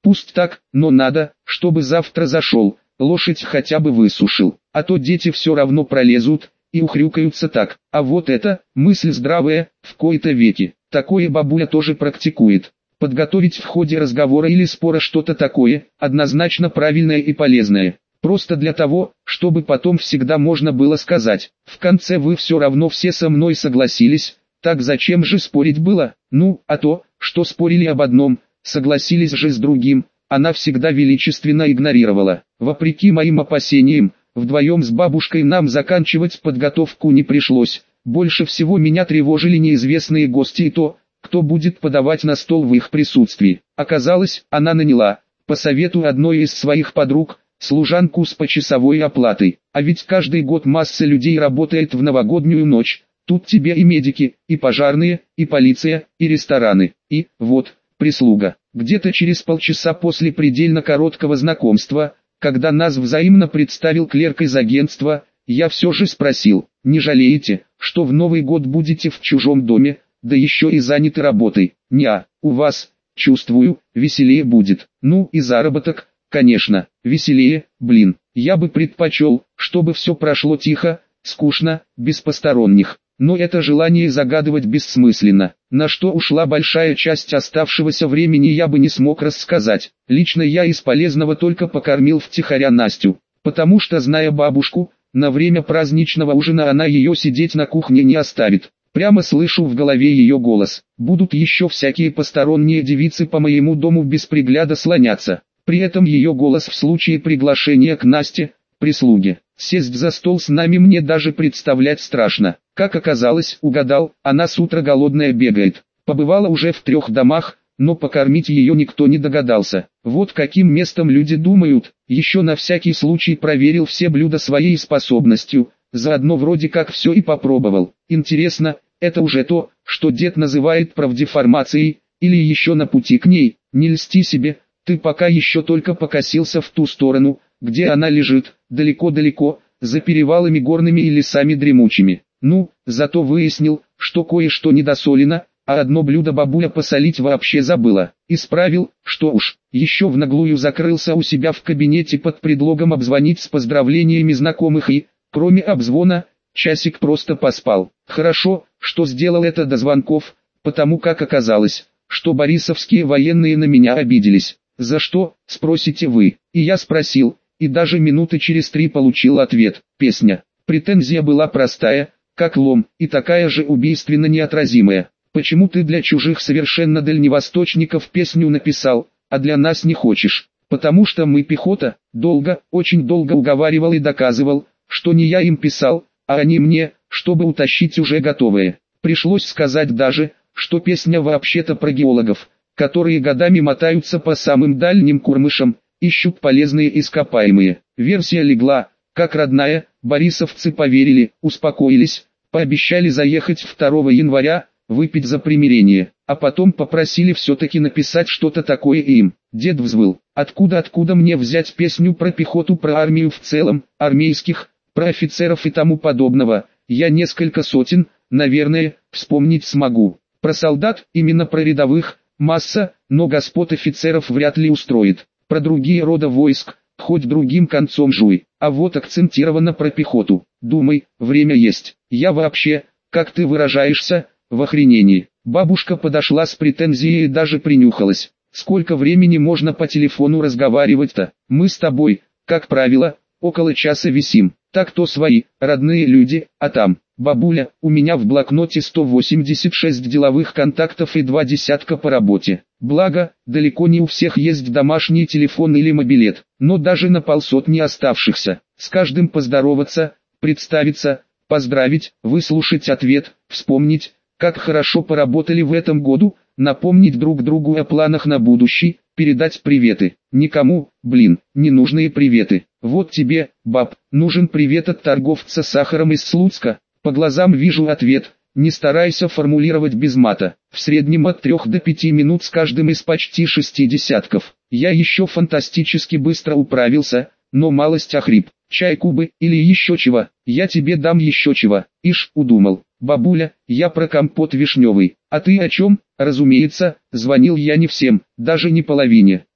[SPEAKER 1] Пусть так, но надо, чтобы завтра зашел, лошадь хотя бы высушил, а то дети все равно пролезут и ухрюкаются так. А вот это, мысль здравая, в кои-то веки, такое бабуля тоже практикует. Подготовить в ходе разговора или спора что-то такое, однозначно правильное и полезное. Просто для того, чтобы потом всегда можно было сказать, в конце вы все равно все со мной согласились, так зачем же спорить было? Ну, а то, что спорили об одном, согласились же с другим, она всегда величественно игнорировала. Вопреки моим опасениям, вдвоем с бабушкой нам заканчивать подготовку не пришлось. Больше всего меня тревожили неизвестные гости и то, кто будет подавать на стол в их присутствии. Оказалось, она наняла, по совету одной из своих подруг, служанку с почасовой оплатой. А ведь каждый год масса людей работает в новогоднюю ночь. Тут тебе и медики, и пожарные, и полиция, и рестораны, и, вот, прислуга. Где-то через полчаса после предельно короткого знакомства, когда нас взаимно представил клерк из агентства, я все же спросил, не жалеете, что в Новый год будете в чужом доме, да еще и заняты работой? Неа, у вас, чувствую, веселее будет. Ну и заработок, конечно, веселее, блин. Я бы предпочел, чтобы все прошло тихо, скучно, без посторонних. Но это желание загадывать бессмысленно. На что ушла большая часть оставшегося времени, я бы не смог рассказать. Лично я из полезного только покормил втихаря Настю, потому что, зная бабушку, на время праздничного ужина она ее сидеть на кухне не оставит. Прямо слышу в голове ее голос. Будут еще всякие посторонние девицы по моему дому без пригляда слоняться. При этом ее голос в случае приглашения к Насте, прислуге, сесть за стол с нами мне даже представлять страшно. Как оказалось, угадал, она с утра голодная бегает. Побывала уже в трех домах, но покормить ее никто не догадался. Вот каким местом люди думают. Еще на всякий случай проверил все блюда своей способностью, заодно вроде как все и попробовал. Интересно, это уже то, что дед называет правдеформацией, или еще на пути к ней? Не льсти себе, ты пока еще только покосился в ту сторону, где она лежит, далеко-далеко, за перевалами горными и лесами дремучими. Ну, зато выяснил, что кое-что недосолено, а одно блюдо бабуля посолить вообще забыла. Исправил, что уж, еще в наглую закрылся у себя в кабинете под предлогом обзвонить с поздравлениями знакомых и, кроме обзвона, часик просто поспал. Хорошо, что сделал это до звонков, потому как оказалось, что борисовские военные на меня обиделись. За что, спросите вы? И я спросил, и даже минуты через три получил ответ. Песня. Претензия была простая, как лом, и такая же убийственно неотразимая. Почему ты для чужих совершенно дальневосточников песню написал, а для нас не хочешь? Потому что мы пехота. Долго, очень долго уговаривал и доказывал, что не я им писал, а они мне, чтобы утащить уже готовое. Пришлось сказать даже, что песня вообще-то про геологов, которые годами мотаются по самым дальним курмышам, ищут полезные ископаемые. Версия легла, как родная, борисовцы поверили, успокоились, пообещали заехать второго января, выпить за примирение, а потом попросили все-таки написать что-то такое им. Дед взвыл, откуда-откуда мне взять песню про пехоту, про армию в целом, армейских, про офицеров и тому подобного, я несколько сотен, наверное, вспомнить смогу. Про солдат, именно про рядовых, масса, но господ офицеров вряд ли устроит. Про другие рода войск, хоть другим концом жуй, а вот акцентированно про пехоту. Думай, время есть. Я вообще, как ты выражаешься, в охренении. Бабушка подошла с претензией и даже принюхалась. Сколько времени можно по телефону разговаривать-то? Мы с тобой, как правило, около часа висим. Так-то свои, родные люди, а там, бабуля, у меня в блокноте сто восемьдесят шесть деловых контактов и два десятка по работе. Благо, далеко не у всех есть домашний телефон или мобилет, но даже на полсотни оставшихся. С каждым поздороваться, представиться, поздравить, выслушать ответ, вспомнить, как хорошо поработали в этом году, напомнить друг другу о планах на будущий, передать приветы. Никому, блин, не нужные приветы. Вот тебе, баб, нужен привет от торговца сахаром из Слуцка. По глазам вижу ответ, не старайся формулировать без мата. В среднем от трех до пяти минут с каждым из почти шести десятков. Я еще фантастически быстро управился, но малость охрип. Чайку бы, или еще чего, я тебе дам еще чего. Ишь, удумал. Бабуля, я про компот вишневый. А ты о чем? Разумеется, звонил я не всем, даже не половине.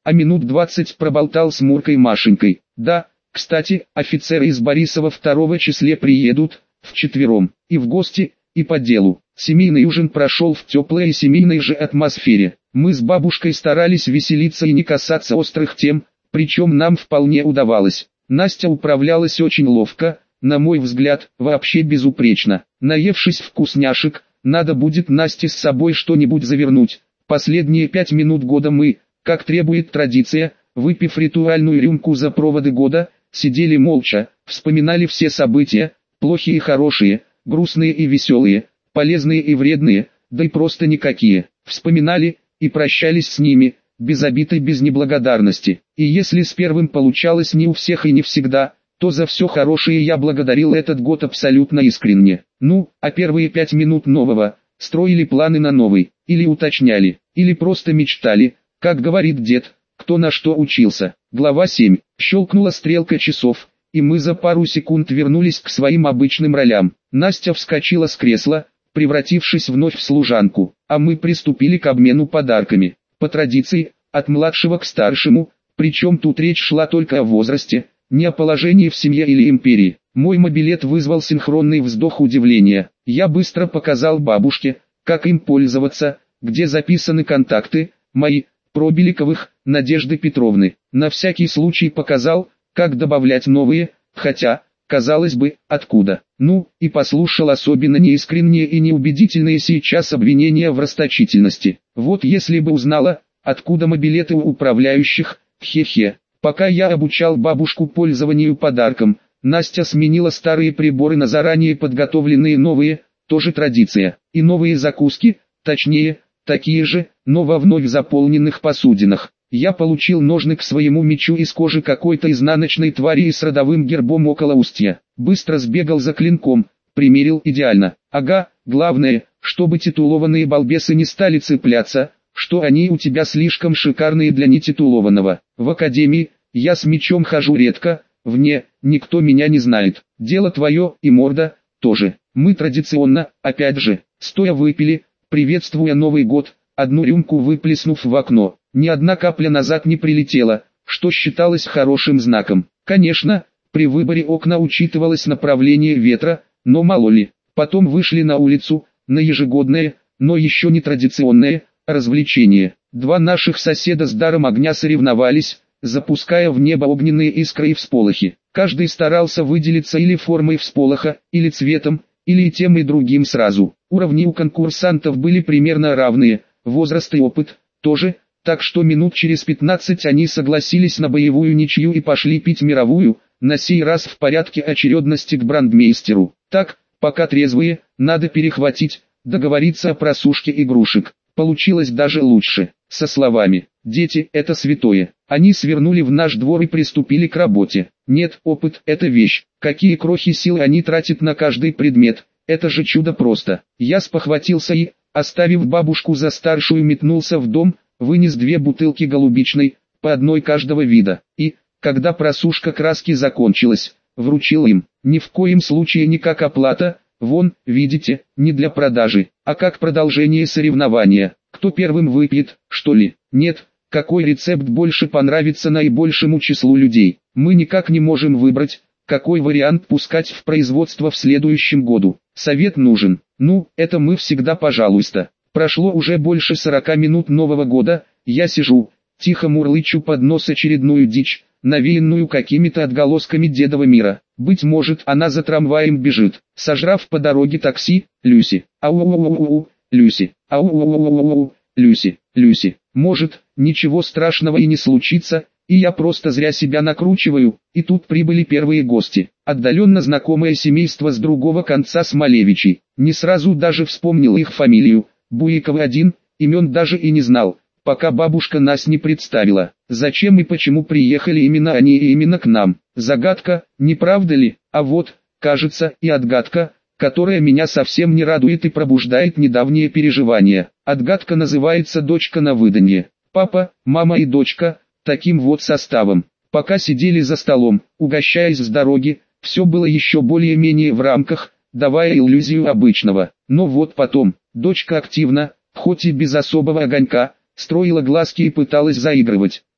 [SPEAKER 1] а минут двадцать проболтал с Муркой Машенькой. Да, кстати, офицеры из Борисова второго числа приедут, вчетвером, и в гости, и по делу. Семейный ужин прошел в теплой и семейной же атмосфере. Мы с бабушкой старались веселиться и не касаться острых тем, причем нам вполне удавалось. Настя управлялась очень ловко, на мой взгляд, вообще безупречно. Наевшись вкусняшек, надо будет Насте с собой что-нибудь завернуть. Последние пять минут года мы, как требует традиция, выпив ритуальную рюмку за проводы года, сидели молча, вспоминали все события, плохие и хорошие, грустные и веселые, полезные и вредные, да и просто никакие. Вспоминали и прощались с ними, без обид и без неблагодарности. И если с первым получалось не у всех и не всегда, то за все хорошее я благодарил этот год абсолютно искренне. Ну, а первые пять минут нового, строили планы на новый, или уточняли, или просто мечтали, как говорит дед, кто на что учился. Глава семь. Щелкнула стрелка часов, и мы за пару секунд вернулись к своим обычным ролям. Настя вскочила с кресла, превратившись вновь в служанку, а мы приступили к обмену подарками. По традиции, от младшего к старшему, причем тут речь шла только о возрасте, не о положении в семье или империи. Мой мобилет вызвал синхронный вздох удивления. Я быстро показал бабушке, как им пользоваться, где записаны контакты, мои, Пробеликовых, Надежды Петровны. На всякий случай показал, как добавлять новые, хотя, казалось бы, откуда. Ну, и послушал особенно неискренние и неубедительные сейчас обвинения в расточительности. Вот если бы узнала, откуда мобилеты у управляющих, хе-хе. Пока я обучал бабушку пользованию подарком, Настя сменила старые приборы на заранее подготовленные новые, тоже традиция. И новые закуски, точнее, такие же, но во вновь заполненных посудинах. Я получил ножны к своему мечу из кожи какой-то изнаночной твари и с родовым гербом около устья. Быстро сбегал за клинком, примерил идеально. Ага, главное, чтобы титулованные балбесы не стали цепляться, что они у тебя слишком шикарные для нетитулованного. В академии, я с мечом хожу редко, вне, никто меня не знает. Дело твое, и морда, тоже. Мы традиционно, опять же, стоя выпили, приветствуя Новый год, одну рюмку выплеснув в окно. Ни одна капля назад не прилетела, что считалось хорошим знаком. Конечно, при выборе окна учитывалось направление ветра, но мало ли. Потом вышли на улицу, на ежегодное, но еще не традиционное, развлечение. Два наших соседа с даром огня соревновались, запуская в небо огненные искры и всполохи. Каждый старался выделиться или формой всполоха, или цветом, или и тем и другим сразу. Уровни у конкурсантов были примерно равные, возраст и опыт тоже, так что минут через пятнадцать они согласились на боевую ничью и пошли пить мировую, на сей раз в порядке очередности к брандмейстеру. Так, пока трезвые, надо перехватить, договориться о просушке игрушек. Получилось даже лучше, со словами «Дети – это святое». Они свернули в наш двор и приступили к работе. Нет, опыт – это вещь. Какие крохи сил они тратят на каждый предмет, это же чудо просто. Я спохватился и, оставив бабушку за старшую, метнулся в дом, вынес две бутылки голубичной, по одной каждого вида, и, когда просушка краски закончилась, вручил им. Ни в коем случае не как оплата, вон, видите, не для продажи, а как продолжение соревнования. Кто первым выпьет, что ли? Нет, какой рецепт больше понравится наибольшему числу людей. Мы никак не можем выбрать, какой вариант пускать в производство в следующем году. Совет нужен. Ну, это мы всегда пожалуйста. Прошло уже больше сорока минут Нового года, я сижу, тихо мурлычу под нос очередную дичь, навеянную какими-то отголосками дедова мира. Быть может, она за трамваем бежит, сожрав по дороге такси, Люси. Ау-ау-ау-ау, Люси. Ау-ау-ау-ау, Люси. Люси. Может, ничего страшного и не случится, и я просто зря себя накручиваю. И тут прибыли первые гости. Отдаленно знакомое семейство с другого конца Смолевичей. Не сразу даже вспомнил их фамилию. Буйковы один, имен даже и не знал, пока бабушка нас не представила. Зачем и почему приехали именно они и именно к нам? Загадка, не правда ли? А вот, кажется, и отгадка, которая меня совсем не радует и пробуждает недавние переживания. Отгадка называется «Дочка на выданье». Папа, мама и дочка, таким вот составом. Пока сидели за столом, угощаясь с дороги, все было еще более-менее в рамках, давая иллюзию обычного. Но вот потом, дочка активно, хоть и без особого огонька, строила глазки и пыталась заигрывать.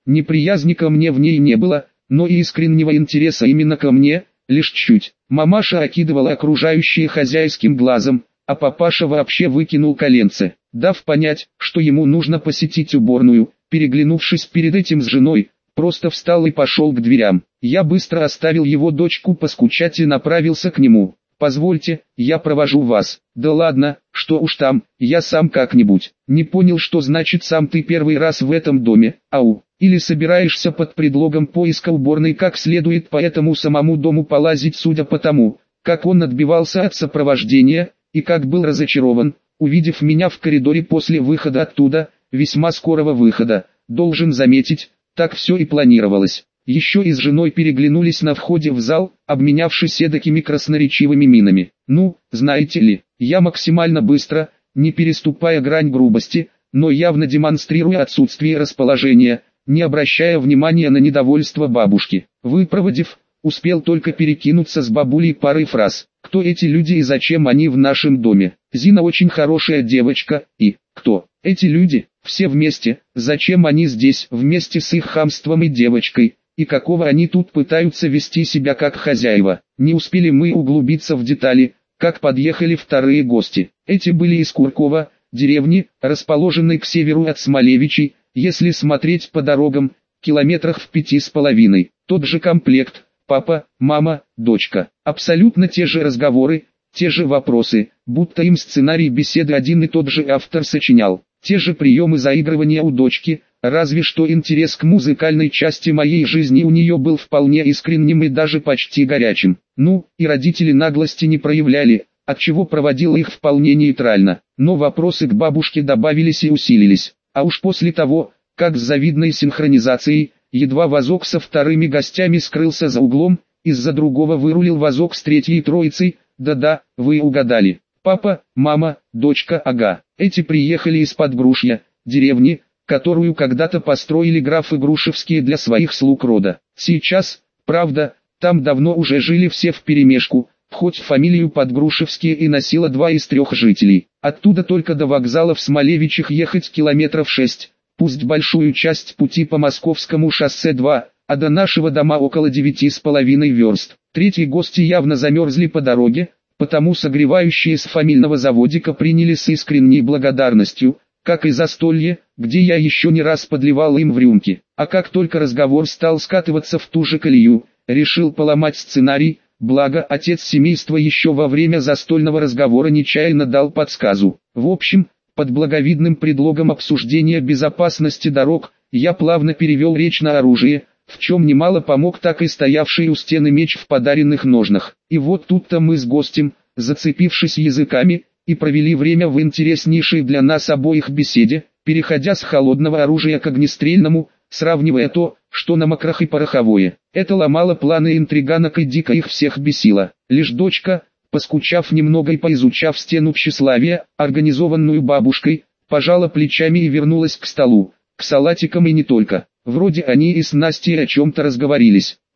[SPEAKER 1] Неприязни ко мне в ней не было, но и искреннего интереса именно ко мне, лишь чуть. Мамаша окидывала окружающие хозяйским глазом, а папаша вообще выкинул коленце, дав понять, что ему нужно посетить уборную. Переглянувшись перед этим с женой, просто встал и пошел к дверям. Я быстро оставил его дочку поскучать и направился к нему. «Позвольте, я провожу вас». «Да ладно, что уж там, я сам как-нибудь». «Не понял, что значит сам ты первый раз в этом доме, ау? Или собираешься под предлогом поиска уборной как следует по этому самому дому полазить, судя по тому, как он отбивался от сопровождения, и как был разочарован, увидев меня в коридоре после выхода оттуда, весьма скорого выхода, должен заметить, так все и планировалось». Еще и с женой переглянулись на входе в зал, обменявшись эдакими красноречивыми минами. «Ну, знаете ли, я максимально быстро, не переступая грань грубости, но явно демонстрируя отсутствие расположения, не обращая внимания на недовольство бабушки. Выпроводив, успел только перекинуться с бабулей парой фраз. Кто эти люди и зачем они в нашем доме? Зина очень хорошая девочка, и кто эти люди? Все вместе, зачем они здесь, вместе с их хамством и девочкой? И какого они тут пытаются вести себя как хозяева? Не успели мы углубиться в детали, как подъехали вторые гости. Эти были из Куркова, деревни, расположенной к северу от Смолевичей, если смотреть по дорогам, километрах в пяти с половиной. Тот же комплект, папа, мама, дочка. Абсолютно те же разговоры, те же вопросы, будто им сценарий беседы один и тот же автор сочинял. Те же приемы заигрывания у дочки, разве что интерес к музыкальной части моей жизни у нее был вполне искренним и даже почти горячим. Ну, и родители наглости не проявляли, отчего проводил их вполне нейтрально. Но вопросы к бабушке добавились и усилились. А уж после того, как с завидной синхронизацией, едва вазок со вторыми гостями скрылся за углом, из-за другого вырулил вазок с третьей троицей. Да-да, вы угадали. Папа, мама, дочка, ага. Эти приехали из-под Грушья, деревни, которую когда-то построили графы Грушевские для своих слуг рода. Сейчас, правда, там давно уже жили все вперемешку, хоть фамилию Подгрушевские и носила два из трех жителей. Оттуда только до вокзала в Смолевичах ехать километров шесть, пусть большую часть пути по Московскому шоссе два, а до нашего дома около девяти с половиной верст. Третьи гости явно замерзли по дороге, потому согревающие с фамильного заводика приняли с искренней благодарностью, как и застолье, где я еще не раз подливал им в рюмки. А как только разговор стал скатываться в ту же колею, решил поломать сценарий, благо отец семейства еще во время застольного разговора нечаянно дал подсказу. В общем, под благовидным предлогом обсуждения безопасности дорог, я плавно перевел речь на оружие, в чем немало помог так и стоявший у стены меч в подаренных ножнах. И вот тут-то мы с гостем, зацепившись языками, и провели время в интереснейшей для нас обоих беседе, переходя с холодного оружия к огнестрельному, сравнивая то, что на макрах и пороховое. Это ломало планы интриганок и дико их всех бесило. Лишь дочка, поскучав немного и поизучав стену тщеславия, организованную бабушкой, пожала плечами и вернулась к столу, к салатикам и не только. Вроде они и с Настей о чем-то разговорились.